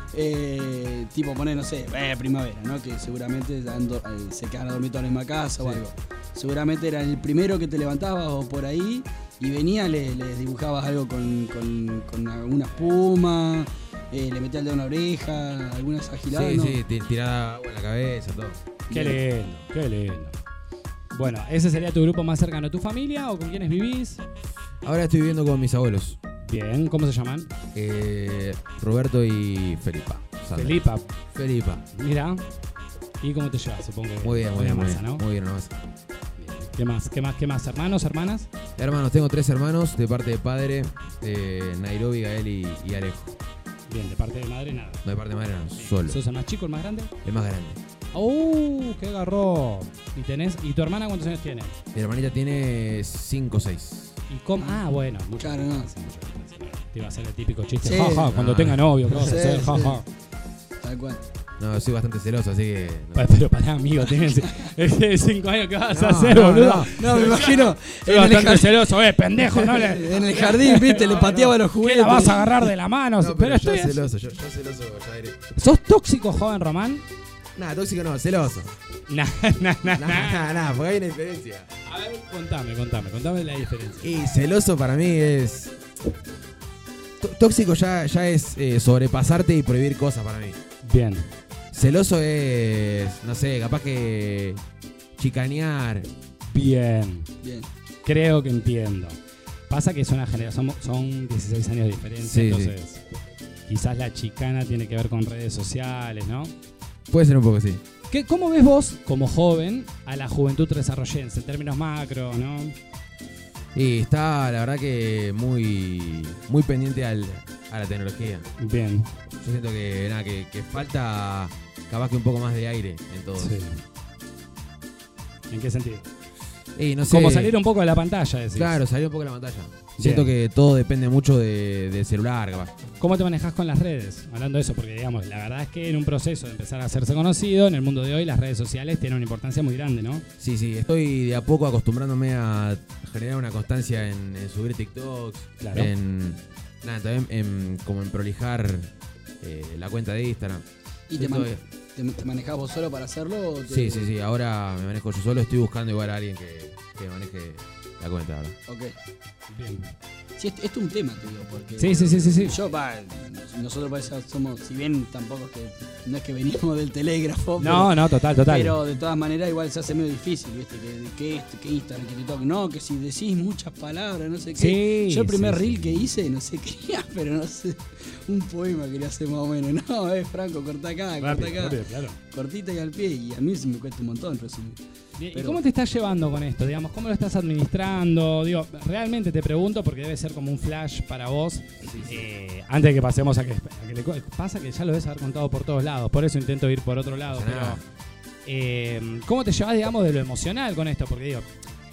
Eh, tipo poner, no sé, eh, primavera, ¿no? Que seguramente ando- eh, se quedan a dormir toda en la misma casa o Sí. algo. Seguramente era el primero que te levantabas o por ahí y venía, le, le dibujabas algo con, con, con alguna espuma, eh, le metías el dedo en la oreja, algunas agiladas. Sí, ¿no? sí, ti- tirada agua en la cabeza, todo. Qué lindo, qué lindo. Bueno, ¿ese sería tu grupo más cercano? ¿Tu familia o con quiénes vivís? Ahora estoy viviendo con mis abuelos, Bien, ¿cómo se llaman? eh, Roberto y Felipa. Sandra. Felipa. Felipa. Mira. ¿Y cómo te llevas? Supongo que Muy bien, muy bien, muy masa, bien. ¿no? Muy bien, nomás. ¿Qué más? ¿Qué más? ¿Qué más? ¿Hermanos, hermanas? Hermanos, tengo tres hermanos de parte de padre, eh, Nairobi, Gael y, y Alejo. Bien, de parte de madre, nada. No de parte de madre, no, solo. ¿Sos el más chico, el más grande? El más grande. ¡Uh! ¡Qué garrón! ¿Y tenés? ¿Y tu hermana cuántos años tiene? Mi hermanita tiene cinco o seis. ¿Y cómo? Ah, bueno. Mucho Claro, más, no. sí, mucho más, sí, no. Te iba a hacer el típico chiste. Sí. Ja, ja, cuando No. tenga novio, ¿qué vas a Sí, hacer? Ja, sí. ja. Tal cual. No, soy bastante celoso, así que. no. Pa- Pero pará, amigo, tienes cinco años, ¿qué vas a No, hacer, no, boludo? No, me imagino. Soy en, el bastante jar- celoso, eh, pendejo, ¿no? Le... en el jardín, viste, le No, pateaba no. los ¿Qué juguetes. la vas a agarrar de la mano? No, pero pero yo estoy... celoso, yo, yo celoso ya diré. ¿Sos tóxico, joven Román? Nada, tóxico no, celoso. Nah, nah, nah, Nada, nah. nada, nada, porque hay una diferencia. A ver, contame, contame, contame la diferencia. Y celoso para mí es. Tó- Tóxico ya, ya es eh, sobrepasarte y prohibir cosas para mí. Bien. Celoso es, no sé, capaz que chicanear. Bien. Bien. Creo que entiendo. Pasa que es una generación, son dieciséis años de diferencia, Sí, entonces quizás la chicana tiene que ver con redes sociales, ¿no? Puede ser un poco así. ¿Qué, ¿Cómo ves vos, como joven, a la juventud desarrollense en términos macro, no? Y está, la verdad que muy, muy pendiente al, a la tecnología. Bien. Yo siento que, nada, que, que falta capaz que un poco más de aire en todo. Sí. ¿En qué sentido? Y no sé, Como salir un poco de la pantalla, decís. Claro, salir un poco de la pantalla. Siento Bien. que todo depende mucho de- del celular, capaz. ¿Cómo te manejas con las redes? Hablando de eso, porque digamos, la verdad es que en un proceso de empezar a hacerse conocido, en el mundo de hoy las redes sociales tienen una importancia muy grande, ¿no? Sí, sí, estoy de a poco acostumbrándome a generar una constancia en, en subir TikToks, Claro. en nada, también en, como en prolijar eh, la cuenta de Instagram. ¿Y te, Estoy- man- te, te manejás vos solo para hacerlo? O te- Sí, sí, sí, ahora me manejo yo solo, estoy buscando igual a alguien que, que maneje la cuenta ahora. Ok. Bien. Sí, esto, esto es un tema, te digo, porque Sí, sí, sí, sí, sí. yo, va, nosotros para eso somos, si bien tampoco es que, no es que venimos del telégrafo, No, no, total, total. pero de todas maneras igual se hace medio difícil, ¿viste? Que, que, este, que Instagram, que TikTok, no, que si decís muchas palabras, no sé qué. Sí, Yo el primer sí, reel sí. que hice, no sé qué era, pero no sé, un poema quería hacer más o menos. No, es Franco, corta acá, corta Rápido, acá. rápido, claro. Cortita y al pie, y a mí se me cuesta un montón resumir. ¿Y Pero- cómo te estás llevando con esto? Digamos, ¿cómo lo estás administrando? Digo, realmente te pregunto porque debe ser como un flash para vos. Eh, antes de que pasemos a que, a que le co- pasa que ya lo debes haber contado por todos lados, por eso intento ir por otro lado. No pasa Pero, nada. eh, ¿cómo te llevas, digamos, de lo emocional con esto? Porque digo,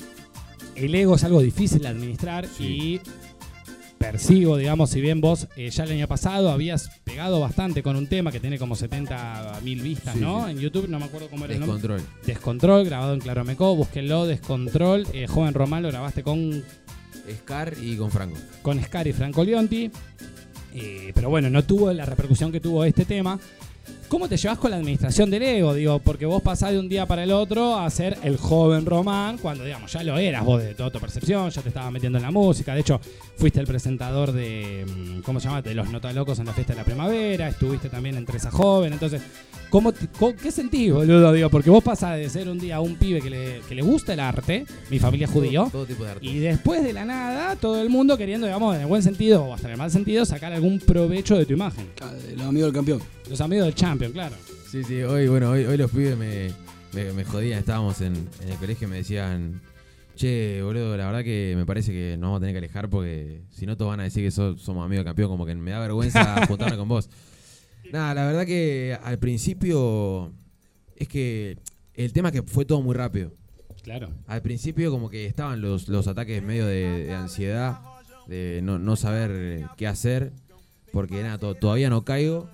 el ego es algo difícil de administrar Sí. y percibo, digamos, si bien vos eh, ya el año pasado habías pegado bastante con un tema que tiene como setenta mil vistas, Sí, ¿no? sí. En YouTube, no me acuerdo cómo era el nombre. Descontrol. Descontrol, grabado en Claromecó, búsquenlo, Descontrol. Eh, Joven Román lo grabaste con, Scar y con Franco. con Scar y Franco Leonti. Eh, pero bueno, no tuvo la repercusión que tuvo este tema. ¿Cómo te llevas con la administración del ego? Digo, porque vos pasás de un día para el otro a ser el joven Román, cuando, digamos, ya lo eras vos de toda tu percepción, ya te estabas metiendo en la música. De hecho, fuiste el presentador de, mm, ¿cómo se llama? De Los Notalocos en la fiesta de la primavera, estuviste también entre esa joven. Entonces, ¿cómo te- co- ¿qué sentís, boludo? Digo, porque vos pasás de ser un día un pibe que le, que le gusta el arte, mi familia es judío, Todo, todo tipo de arte. y después de la nada, todo el mundo queriendo, digamos, en el buen sentido o hasta en el mal sentido, sacar algún provecho de tu imagen. Los amigos del campeón. Los amigos del Champion, claro. Sí, sí, hoy, bueno, hoy, hoy los pibes me, me, me jodían, estábamos en, en el colegio y me decían, che, boludo, la verdad que me parece que nos vamos a tener que alejar porque si no todos van a decir que so- somos amigos del campeón, como que me da vergüenza juntarme con vos. Nada, la verdad que al principio es que el tema es que fue todo muy rápido. Claro. Al principio como que estaban los, los ataques medio de, de ansiedad, de no, no saber eh, qué hacer, porque nada, to- todavía no caigo.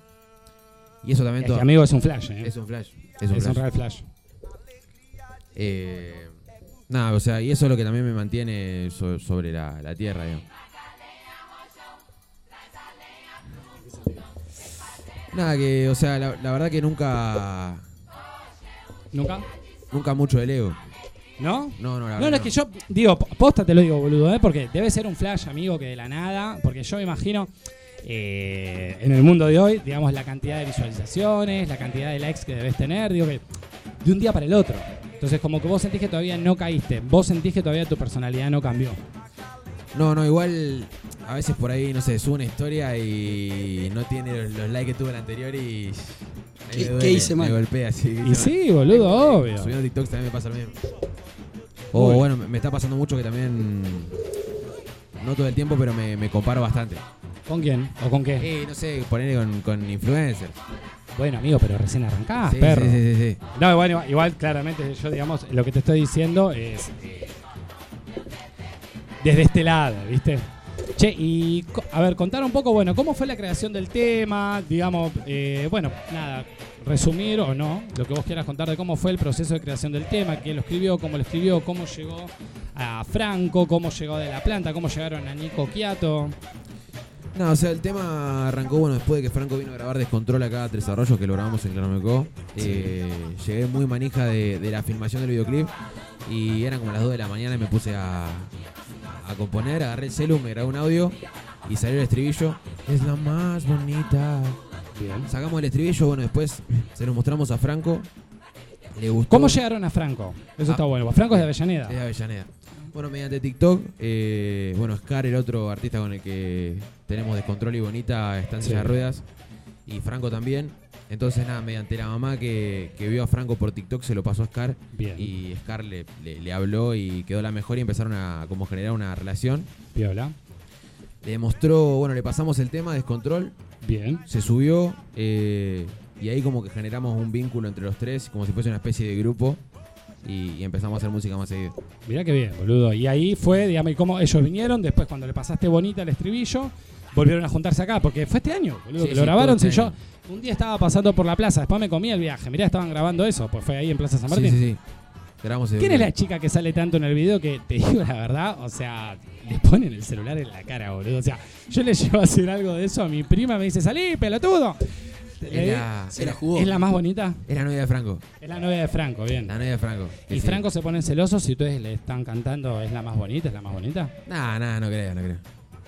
Y eso también Es que, to- amigo, es un flash, ¿eh? es un flash. Es un Es un flash. real flash. Eh, nada, o sea, y eso es lo que también me mantiene so- sobre la, la tierra, digamos. Nada, que, o sea, la, la verdad que nunca, ¿Nunca? nunca mucho del ego. ¿No? No, no, la No, verdad no, es que yo, digo, posta te lo digo, boludo, ¿eh? Porque debe ser un flash, amigo, que de la nada, porque yo me imagino, eh, en el mundo de hoy, digamos, la cantidad de visualizaciones, la cantidad de likes que debes tener, digo que de un día para el otro. Entonces, como que vos sentís que todavía no caíste, vos sentís que todavía tu personalidad no cambió. No, no, igual a veces por ahí, no sé, sube una historia y no tiene los, los likes que tuvo el anterior y... ahí ¿Qué- me qué duele, hice mal? Me golpea, sí. ¿qué Y hice sí, boludo, mal? obvio. Subiendo TikToks también me pasa lo mismo. O Uy. bueno, me me está pasando mucho que también... No todo el tiempo, pero me, me comparo bastante. ¿Con quién? ¿O con qué? Eh, no sé, ponerle con, con influencers. Bueno, amigo, pero recién arrancás, sí, perro. sí, sí, sí, sí. No, bueno, igual, igual, claramente yo, digamos, lo que te estoy diciendo es eh, desde este lado, ¿viste? Che, y co- a ver, contar un poco, bueno, cómo fue la creación del tema, digamos, eh, bueno, nada, resumir o no, lo que vos quieras contar de cómo fue el proceso de creación del tema, quién lo escribió, cómo lo escribió, cómo llegó a Franco, cómo llegó de la planta, cómo llegaron a Nico Quiato. No, o sea, el tema arrancó, bueno, después de que Franco vino a grabar Descontrol acá a Tres Arroyos, que lo grabamos en Claromecó. Eh, llegué muy manija de, de la filmación del videoclip y eran como las dos de la mañana y me puse a, a componer, agarré el celu, me grabé un audio y salió el estribillo. Es la más bonita. Bien. Sacamos el estribillo, bueno, después se lo mostramos a Franco. Le gustó. ¿Cómo llegaron a Franco? Eso Ah. está bueno. Franco es de Avellaneda. Es de Avellaneda. Bueno, mediante TikTok, eh, bueno, Scar, el otro artista con el que tenemos Descontrol y Bonita, está en Sí. silla de ruedas, y Franco también. Entonces, nada, mediante la mamá que, que vio a Franco por TikTok, se lo pasó a Scar, Bien. y Scar le, le- le habló y quedó la mejor y empezaron a como generar una relación. Piola. Le mostró, bueno, le pasamos el tema, Descontrol, Bien. se subió, eh, y ahí como que generamos un vínculo entre los tres, como si fuese una especie de grupo, y, y empezamos a hacer música más seguido. Mirá qué bien, boludo. Y ahí fue, digamos, y cómo ellos vinieron, después cuando le pasaste bonita el estribillo, volvieron a juntarse acá, porque fue este año, boludo, Sí, que sí, lo grabaron. todo Si este yo año. un día estaba pasando por la plaza, después me comí el viaje, mirá, estaban grabando eso, pues fue ahí en Plaza San Sí, Martín. sí, sí. Grabamos el ¿Quién es la videoclip. chica que sale tanto en el video que, te digo la verdad, o sea, le ponen el celular en la cara, boludo? O sea, yo le llevo a hacer algo de eso a mi prima, me dice, salí, pelotudo. Le- Es la, Se la jugó. ¿Es la más bonita? es la novia de Franco. Es la novia de Franco, bien. La novia de Franco. que ¿Y sí. Franco se ponen celosos si ustedes le están cantando es la más bonita, es la más bonita? Nah, nah, no creo, no creo.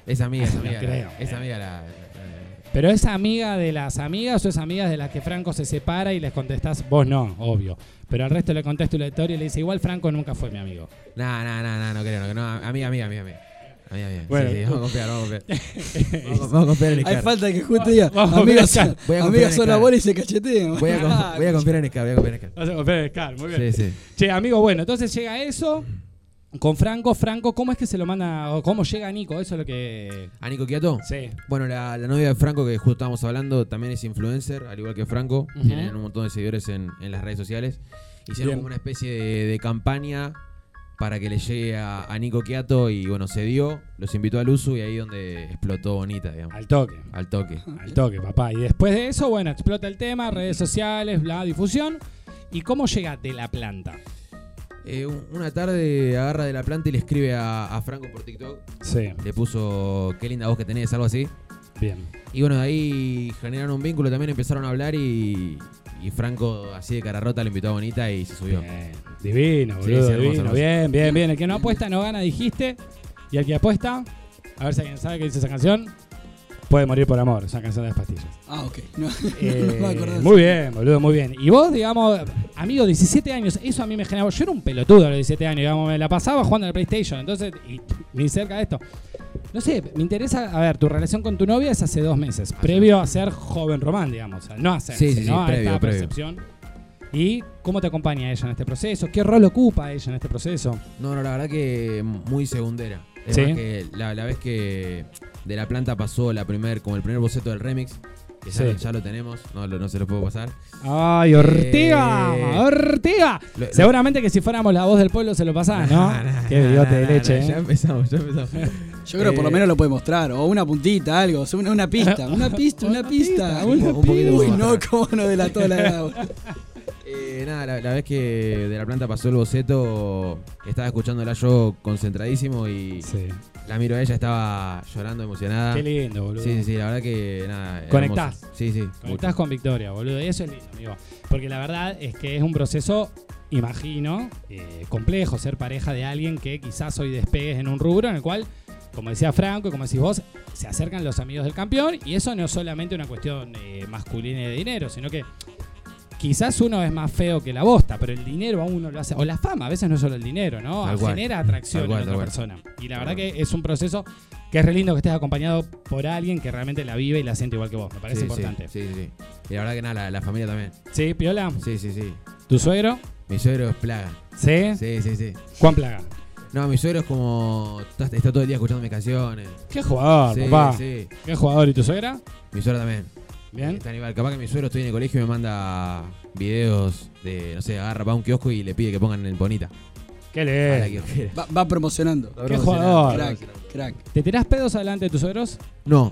Es amiga, es No amiga. creo. Es amiga la. Pero es amiga de las amigas o es amiga de las que Franco se separa y les contestás, vos no, obvio. Pero al resto le contesto la historia y le dice, igual Franco nunca fue mi amigo. No, no, no, no, no creo, no, no. Amiga, amiga, amiga, amiga. Amiga, amiga. Bueno. Sí, sí, vamos a confiar, vamos a confiar. Vamos, vamos a confiar en Hay Scar. falta que justo diga, Vamos a amigas, ver, voy a confiar amigas en son Scar. la bola y se cachetean. Voy a, con- voy a confiar en Scar, voy a confiar en Scar. Vas a confiar en Scar, muy bien. Sí, sí. Che, amigo, bueno, entonces llega eso con Franco. Franco, ¿cómo es que se lo manda? O ¿cómo llega Nico? Eso es lo que... ¿A Nico Quiato? Sí. Bueno, la, la novia de Franco, que justo estábamos hablando, también es influencer, al igual que Franco. Ujú. Tienen un montón de seguidores en, en las redes sociales. Hicieron Bien. como una especie de, de campaña para que le llegue a, a Nico Quiato y bueno, se dio, los invitó al uso y ahí donde explotó Bonita, digamos. Al toque. Al toque. Al toque, papá. Y después de eso, bueno, explota el tema, redes sociales, bla, difusión. ¿Y cómo llega de la planta? Eh, un- una tarde agarra de la planta y le escribe a, a Franco por TikTok. Sí, Le puso, qué linda voz que tenés, algo así. bien. Y bueno, de ahí generaron un vínculo, también empezaron a hablar y, y Franco así de cara rota le invitó a Bonita y se subió. Bien. Divino, Sí, boludo, sí, hermoso, divino. hermoso. Bien, bien, bien. El que no apuesta no gana, dijiste. Y el que apuesta, a ver si alguien sabe qué dice esa canción, puede morir por amor, esa canción de las pastillas. Ah, ok. No, Eh, no me acordaba. muy bien, boludo, muy bien. Y vos, digamos, amigo, diecisiete años, eso a mí me generaba. Yo era un pelotudo a los diecisiete años, digamos, me la pasaba jugando al PlayStation, entonces, y ni cerca de esto. No sé, me interesa, a ver, tu relación con tu novia es hace dos meses, previo a ser joven Román, digamos, o sea, no a ser, Sí, sí, sí, ¿no? A previo, esta previo. percepción. ¿Y cómo te acompaña ella en este proceso? ¿Qué rol ocupa ella en este proceso? No, no, la verdad que muy segundera. Es Sí. más que la, la vez que de la planta pasó la primer, como el primer boceto del remix, que ya, Sí. lo, ya lo tenemos, no, lo- no se lo puedo pasar. ¡Ay, Ortiga! Eh, ¡Ortiga! lo- Seguramente que si fuéramos la voz del pueblo se lo pasás, ¿no? Nah, nah, Qué nah, bigote nah, de nah, leche, nah, ¿eh? Ya empezamos, ya empezamos. Yo creo que por lo Eh, menos lo puede mostrar. O una puntita, algo. o sea, Una, una pista. Una pista, una Una pista. pista, Una un poquito pista. Uy, más. no, cómo no delató la edad. Eh, nada, la, la vez que de la planta pasó el boceto, estaba escuchándola yo concentradísimo y Sí. la miro a ella, estaba llorando, emocionada. Qué lindo, boludo. Sí, sí, sí, la verdad que nada. hermoso. Conectás. Sí, sí. Conectás mucho. con Victoria, boludo. Y eso es lindo, amigo. Porque la verdad es que es un proceso, imagino, eh, complejo ser pareja de alguien que quizás hoy despegues en un rubro en el cual, como decía Franco y como decís vos, se acercan los amigos del campeón. Y eso no es solamente una cuestión eh, masculina y de dinero, sino que quizás uno es más feo que la bosta, pero el dinero a uno lo hace. O la fama, a veces no es solo el dinero, ¿no? Tal cual. Genera atracción Tal cual, en tal otra cual. persona. Y la verdad que es un proceso que es re lindo que estés acompañado por alguien que realmente la vive y la siente igual que vos. Me parece Sí, importante. Sí, sí, sí. Y la verdad que nada, la, la familia también. ¿Sí, Piola? Sí, sí, sí. ¿Tu suegro? Mi suegro es plaga. ¿Sí? Sí, sí, sí. ¿Cuán plaga? No, mi suegro es como. Está, está todo el día escuchando mis canciones. ¿Qué jugador, Sí, papá? sí. ¿Qué jugador? ¿Y tu suegra? Mi suegro también. Bien. Está igual. Capaz que mi suegro estoy en el colegio y me manda videos de, no sé, agarra, va a un kiosco y le pide que pongan en Bonita. Qué A la lindo. kiosquera. Va, va promocionando. Qué jugador. Crack, crack. ¿Te tirás pedos adelante de tus suegros? No,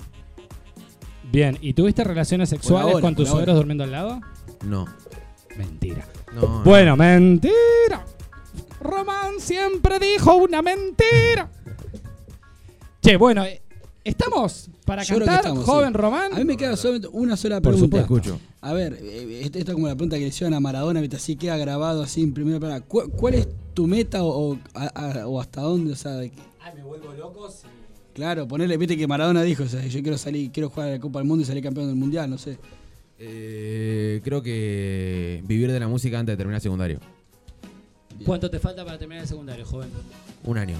Bien. ¿Y tuviste relaciones sexuales ahora, con tus por ahora. suegros durmiendo al lado? no. Mentira. No, no. Bueno, mentira. Román siempre dijo una mentira. Che, bueno, eh, ¿estamos para Yo creo que cantar, estamos, joven sí. Román? A mí me queda solamente una sola Por pregunta. supuesto. Escucho. A ver, eh, esta esta es como la pregunta que le hicieron a Maradona, ¿viste? Así queda grabado así en primera plana. ¿Cuál, cuál es tu meta o, o, a- a- o hasta dónde? O sea, de que- Ay, me vuelvo loco si... claro, ponerle, viste que Maradona dijo, o sea, yo quiero salir, quiero jugar a la Copa del Mundo y salir campeón del Mundial, no sé. Eh, creo que vivir de la música antes de terminar secundario. ¿Cuánto te falta para terminar el secundario, joven? Un año.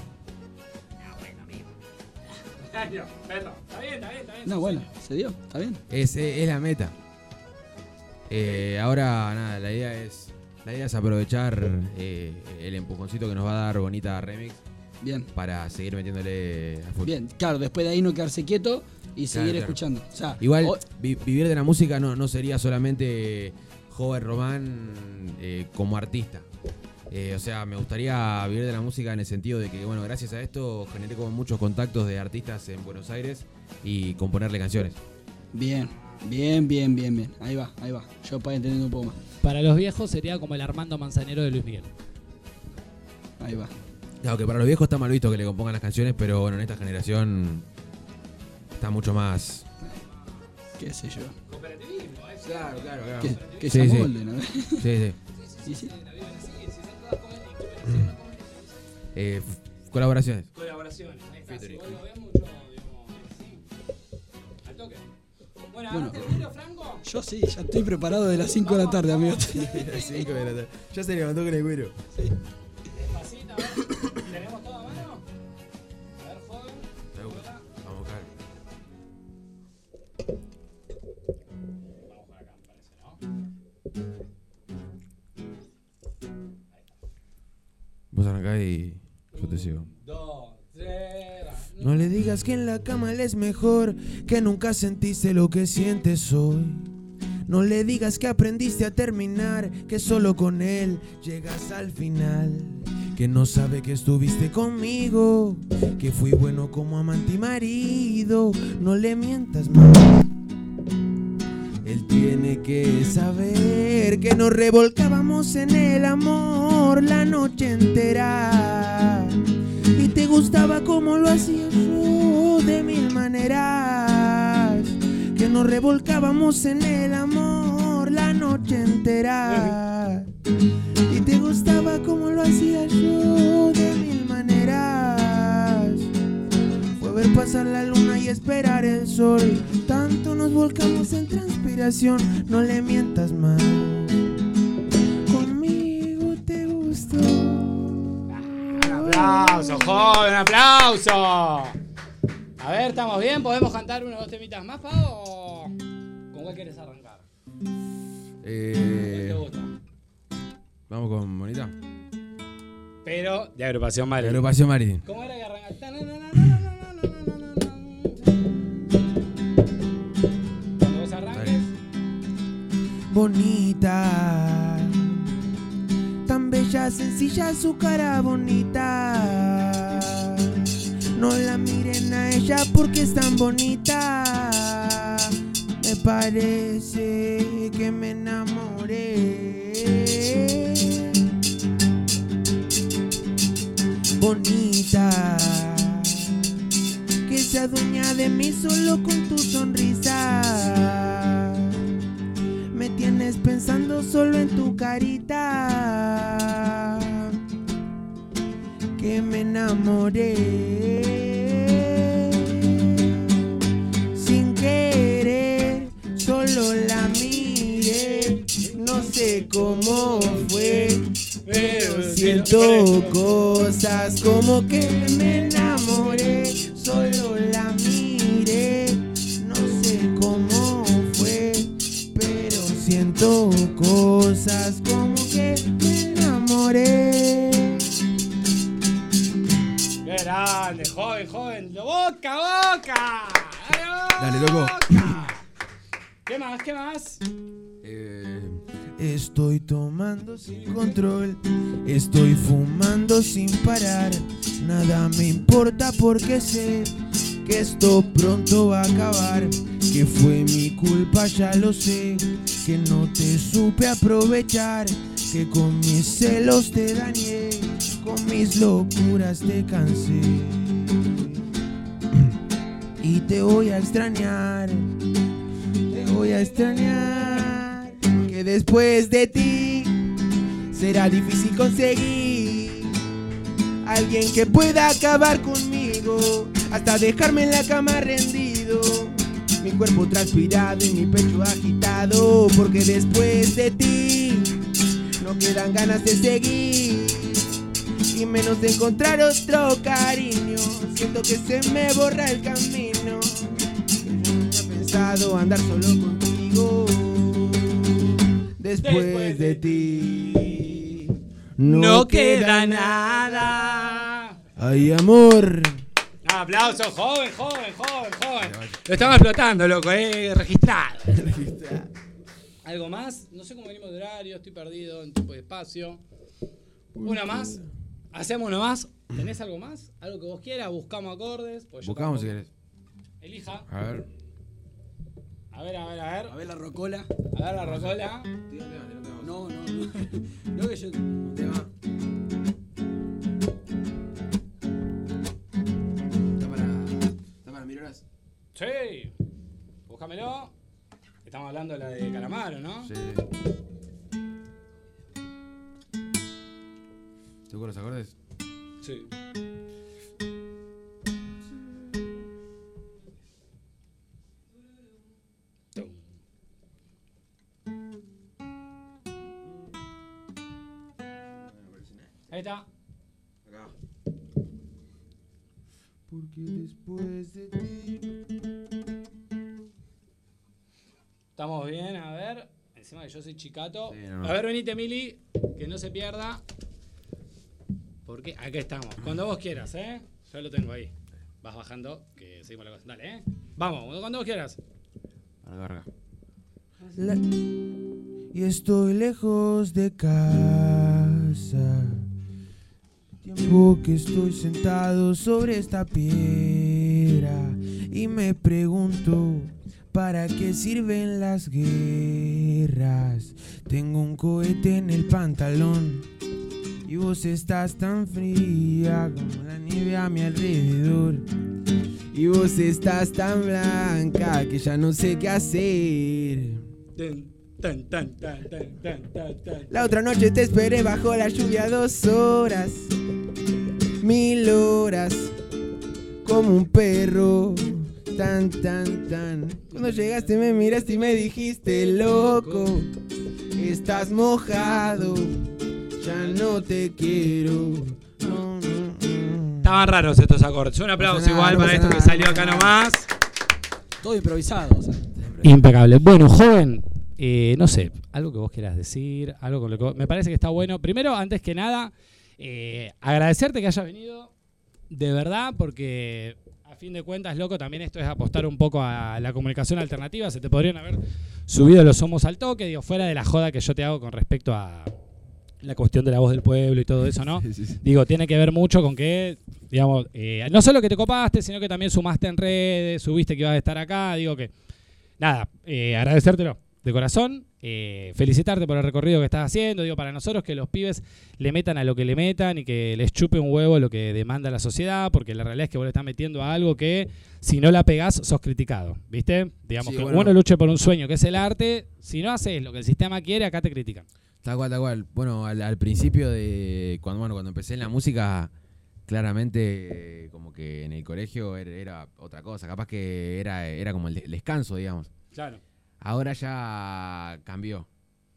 Está bien, está bien, está bien. No, bueno, se dio, está bien. Es, es, es la meta. Eh, ahora, nada, la idea es la idea es aprovechar eh, el empujoncito que nos va a dar Bonita Remix Bien, para seguir metiéndole a fútbol. bien. Claro, después de ahí no quedarse quieto y seguir claro. escuchando. O sea, Igual, o- vi- vivir de la música no, no sería solamente joven Román eh, como artista. Eh, o sea, me gustaría vivir de la música en el sentido de que, bueno, gracias a esto generé como muchos contactos de artistas en Buenos Aires y componerle canciones. bien, bien, bien, bien, bien. Ahí va, ahí va. Yo para entender un poco más. Para los viejos sería como el Armando Manzanero de Luis Miguel. Ahí va. Claro, que para los viejos está mal visto que le compongan las canciones, pero bueno, en esta generación está mucho más. Qué sé yo. Claro, claro, claro. Que, que Sí, se sí. amolden, ¿no? Sí, sí. Sí, sí. Eh, f- colaboraciones. Colaboraciones. Ahí está. Featuring. Si vos lo ves mucho, digamos, Bueno, Bueno. ¿agarraste el vidrio, Franco? Yo sí, ya estoy preparado de las cinco de la tarde, amigo. Cinco de la tarde. Ya se levantó con el cuero. Despacito, a ver. ¿Tenemos todo a mano? A ver, joven. Hola. Vamos a buscar. Vamos por acá, me parece, ¿no? Vos arrancás y yo te sigo. Dos, tres. No le digas que en la cama él es mejor, que nunca sentiste lo que sientes hoy. No le digas que aprendiste a terminar, que solo con él llegas al final. Que no sabe que estuviste conmigo, que fui bueno como amante y marido. No le mientas más. Él tiene que saber que nos revolcábamos en el amor la noche entera. Y te gustaba como lo hacía yo de mil maneras. Que nos revolcábamos en el amor la noche entera. Y te gustaba como lo hacía yo de mil maneras. Fue ver pasar la luna y esperar el sol. Tanto nos volcamos en transpiración. No le mientas más. Conmigo te gustó. Un aplauso, joven, un aplauso. A ver, ¿estamos bien? ¿Podemos cantar unos dos temitas más, Pau? ¿Con cuál quieres arrancar? ¿Cuál Eh, te gusta? Vamos con Bonita. Pero de agrupación La Marilyn. agrupación Marilyn. ¿Cómo era que arrancaste? Cuando vos arranques. Bonita, tan bella, sencilla, su cara bonita. No la miren a ella porque es tan bonita. Me parece que me enamoré. Bonita, que se adueña de mí solo con tu sonrisa. Me tienes pensando solo en tu carita. Que me enamoré. Sin querer, solo la miré. No sé cómo fue, pero siento cosas como que me enamoré. Solo la miré. No sé cómo fue, pero siento cosas como que me enamoré. ¡Qué grande, joven, joven! ¡Boca, boca! Dale, loco. ¡Boca! ¿Qué más, qué más? Eh, Estoy tomando sin control, estoy fumando sin parar. Nada me importa porque sé que esto pronto va a acabar. Que fue mi culpa, ya lo sé. Que no te supe aprovechar. Que con mis celos te dañé. Con mis locuras te cansé. Y te voy a extrañar. Te voy a extrañar. Que después de ti será difícil conseguir alguien que pueda acabar conmigo, hasta dejarme en la cama rendido, mi cuerpo transpirado y mi pecho agitado, porque después de ti no quedan ganas de seguir, y menos de encontrar otro cariño. Siento que se me borra el camino. Yo no había pensado andar solo contigo. Después, Después de de ti No queda nada. Ay, amor. Un aplauso, joven, joven, joven, joven. Lo estamos explotando, loco, eh, registrado. ¿Algo más? No sé cómo venimos de horario, estoy perdido en tiempo y espacio. ¿Una más? ¿Hacemos una más? ¿Tenés algo más? ¿Algo que vos quieras? ¿Buscamos acordes? Pues yo buscamos si tampoco. querés. Elija. A ver. A ver, a ver, a ver. A ver la rocola. A ver la rocola. No, no, no. No que yo. Tema. ¿Está para, está para mil horas? Sí. Búscamelo. Estamos hablando de la de Calamaro, ¿no? Sí. ¿Tú con los acordes? Sí. Ahí está. Porque después de ti. Estamos bien, a ver. Encima que yo soy chicato. Sí, no, no. A ver, venite, Mili, que no se pierda. Porque acá estamos. Cuando vos quieras, ¿eh? Yo lo tengo ahí. Vas bajando, que seguimos la cosa. Dale, ¿eh? Vamos, cuando vos quieras. Acá, acá. La- Y estoy lejos de casa. Tiempo que estoy sentado sobre esta piedra. Y me pregunto, ¿para qué sirven las guerras? Tengo un cohete en el pantalón. Y vos estás tan fría como la nieve a mi alrededor. Y vos estás tan blanca que ya no sé qué hacer. Tan, tan, tan, tan, tan, tan, tan, tan. La otra noche te esperé bajo la lluvia dos horas, mil horas, como un perro, tan, tan, tan. Cuando llegaste me miraste y me dijiste, loco, estás mojado, ya no te quiero. No, no, no. Estaban raros estos acordes. Un aplauso No pasa nada, igual no para pasa esto que nada, salió no acá pasa nomás. Todo improvisado. O sea. Impecable. Bueno, joven, eh, no sé, algo que vos quieras decir, algo con lo que vos- me parece que está bueno. Primero, antes que nada, eh, agradecerte que hayas venido, de verdad, porque a fin de cuentas, loco, también esto es apostar un poco a la comunicación alternativa. Se te podrían haber subido los homos al toque, digo, fuera de la joda que yo te hago con respecto a la cuestión de la voz del pueblo y todo eso, ¿no? Sí, sí, sí. Digo, tiene que ver mucho con que, digamos, eh, no solo que te copaste, sino que también sumaste en redes, subiste que ibas a estar acá, digo que, nada, eh, agradecértelo de corazón, eh, felicitarte por el recorrido que estás haciendo, digo, para nosotros que los pibes le metan a lo que le metan y que les chupe un huevo lo que demanda la sociedad, porque la realidad es que vos le estás metiendo a algo que si no la pegás sos criticado, ¿viste? Digamos Sí, que bueno. uno luche por un sueño que es el arte, si no haces lo que el sistema quiere, acá te critican. Tal cual, tal cual. Bueno, al, al principio de cuando bueno cuando empecé en la música, claramente eh, como que en el colegio era, era otra cosa. Capaz que era, era como el, de- el descanso, digamos. Claro. Ahora ya cambió.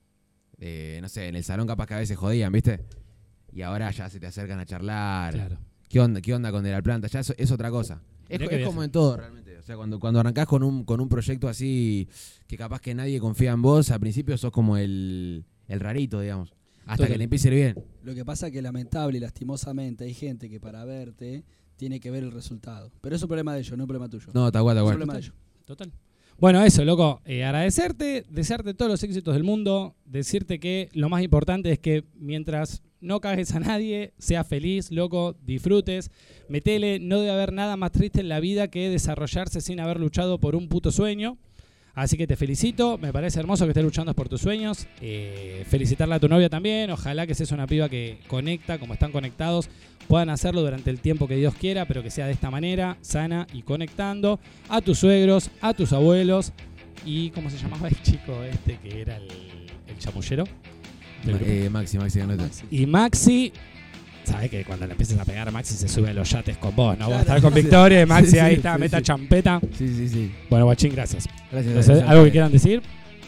Eh, no sé, en el salón capaz que a veces jodían, ¿viste? Y ahora ya se te acercan a charlar. Claro. ¿Qué onda, qué onda con De la Planta? Ya es, es otra cosa. Es, Mirá qué es como viaje. en todo, realmente. O sea, cuando, cuando arrancás con un, con un proyecto así que capaz que nadie confía en vos, al principio sos como el, el rarito, digamos. Hasta Total. que le empiece a ir bien. Lo que pasa es que lamentable y lastimosamente hay gente que para verte tiene que ver el resultado. Pero es un problema de ellos, no un problema tuyo. No, tal cual, tal es un cual. problema de ellos. Total. Bueno, eso, loco. Eh, agradecerte, desearte todos los éxitos del mundo, decirte que lo más importante es que mientras no cagues a nadie, seas feliz, loco, disfrutes, metele, no debe haber nada más triste en la vida que desarrollarse sin haber luchado por un puto sueño. Así que te felicito, me parece hermoso que estés luchando por tus sueños. Eh, felicitarle a tu novia también, ojalá que seas una piba que conecta, como están conectados, puedan hacerlo durante el tiempo que Dios quiera, pero que sea de esta manera, sana y conectando. A tus suegros, a tus abuelos y, ¿cómo se llamaba el chico este que era el, el chamullero? Del Ma- grupo? eh, Maxi, Maxi Ganote. Maxi. Y Maxi, sabes que cuando le empieces a pegar a Maxi se sube a los yates con vos, ¿no? Vos Claro. a estar con Victoria y Maxi Sí, sí, ahí está, sí, meta sí. champeta. Sí, sí, sí. Bueno, guachín, gracias. Gracias. Entonces, gracias. ¿algo que quieran decir?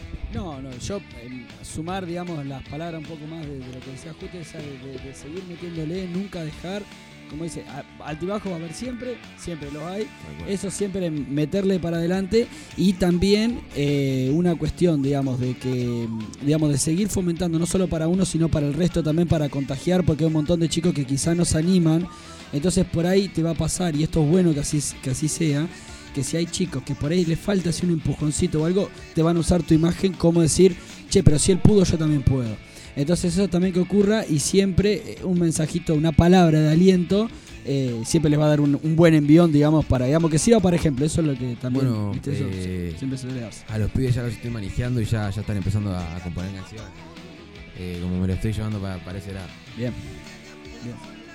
No, no, yo eh, sumar, digamos, las palabras un poco más de, de lo que decía Jute, esa de, de- de seguir metiéndole, nunca dejar, como dice, a- altibajo va a haber siempre, siempre los hay, Tal cual. eso siempre meterle para adelante y también eh, una cuestión, digamos, de que, digamos, de seguir fomentando no solo para uno, sino para el resto también para contagiar, porque hay un montón de chicos que quizás no se animan, entonces por ahí te va a pasar, y esto es bueno que así, que así sea, que si hay chicos que por ahí les falta así un empujoncito o algo, te van a usar tu imagen como decir, che, pero si él pudo, yo también puedo. Entonces eso también que ocurra y siempre eh, un mensajito, una palabra de aliento, eh, siempre les va a dar un, un buen envión, digamos, para, digamos, que sirva para ejemplo. Eso es lo que también, Bueno, ¿viste? Eso, eh, siempre se debe darse. A los pibes ya los estoy manejando y ya, ya están empezando a, a componer canciones. Eh, como me lo estoy llevando para, para ese lado. Bien. Bien.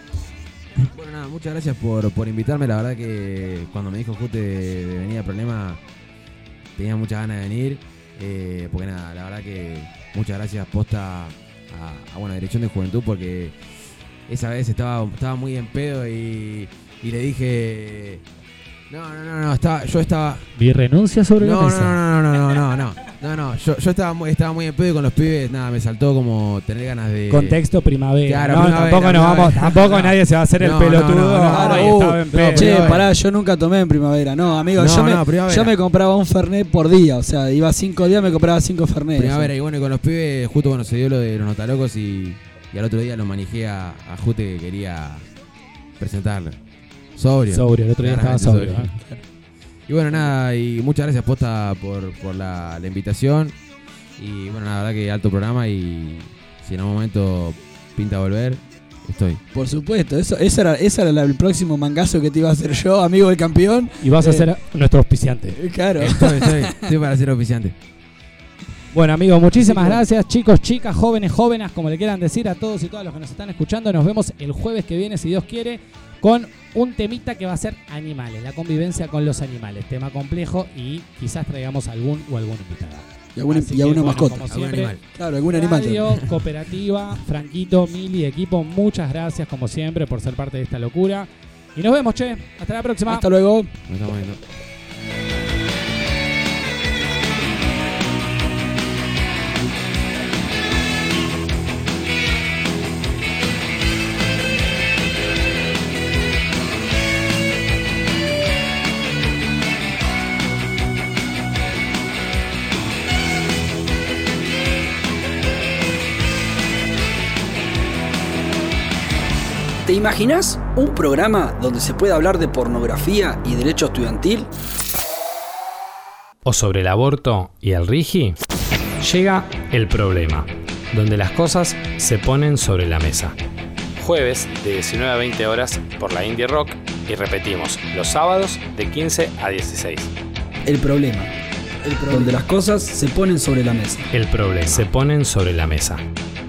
Bueno, nada, muchas gracias por, por invitarme. La verdad que cuando me dijo Jute de, de venir a Problema, tenía muchas ganas de venir. Eh, porque nada, la verdad que muchas gracias posta a, a bueno, Dirección de Juventud, porque esa vez estaba, estaba muy en pedo y, y le dije... No, no, no, no, estaba, yo estaba... Vi renuncia sobre No, la no, mesa. no, no, no, no, no, no, No, no, yo, yo estaba, muy, estaba muy en pedo y con los pibes, nada, me saltó como tener ganas de... Contexto primavera. Claro, no, primavera, tampoco nos primavera. vamos, tampoco No. nadie se va a hacer No, el pelotudo. no, no, no, Ay, no, estaba en no, pedo. Che, primavera. pará, yo nunca tomé en primavera. No, amigo, No, yo, me, no, primavera. yo me compraba un Fernet por día. O sea, iba cinco días, me compraba cinco Fernet. Primavera, y bueno, y con los pibes, justo cuando se dio lo de los notalocos y, y al otro día lo manejé a, a Jute que quería presentarlo. Sobrio. Sobrio, el otro día estaba Claramente sobrio. sobrio. Y bueno, nada, y muchas gracias, Posta, por, por la, la invitación. Y bueno, nada, la verdad que alto programa y si en algún momento pinta volver, estoy. Por supuesto, eso, eso era, ese era el próximo mangazo que te iba a hacer yo, amigo del campeón. Y vas a Eh, ser nuestro auspiciante. Claro. Estoy, estoy, estoy para ser oficiante. Bueno, amigos, muchísimas Sí, bueno. gracias, chicos, chicas, jóvenes, jóvenes, como le quieran decir a todos y todas los que nos están escuchando. Nos vemos el jueves que viene, si Dios quiere, con un temita que va a ser animales, la convivencia con los animales. Tema complejo y quizás traigamos algún o alguna invitada. Y alguna, Así y que, alguna bueno, mascota. como Algún siempre, animal. Claro, algún animal. Radio, cooperativa, Franquito, Mili, equipo, muchas gracias como siempre por ser parte de esta locura. Y nos vemos, che. Hasta la próxima. Hasta luego. Nos estamos viendo. ¿Te imaginas un programa donde se pueda hablar de pornografía y derecho estudiantil? O sobre el aborto y el rigi, llega El Problema, donde las cosas se ponen sobre la mesa. Jueves de diecinueve a veinte horas por la Indie Rock y repetimos los sábados de quince a dieciséis. El problema. El problema. Donde las cosas se ponen sobre la mesa. El Problema se ponen sobre la mesa.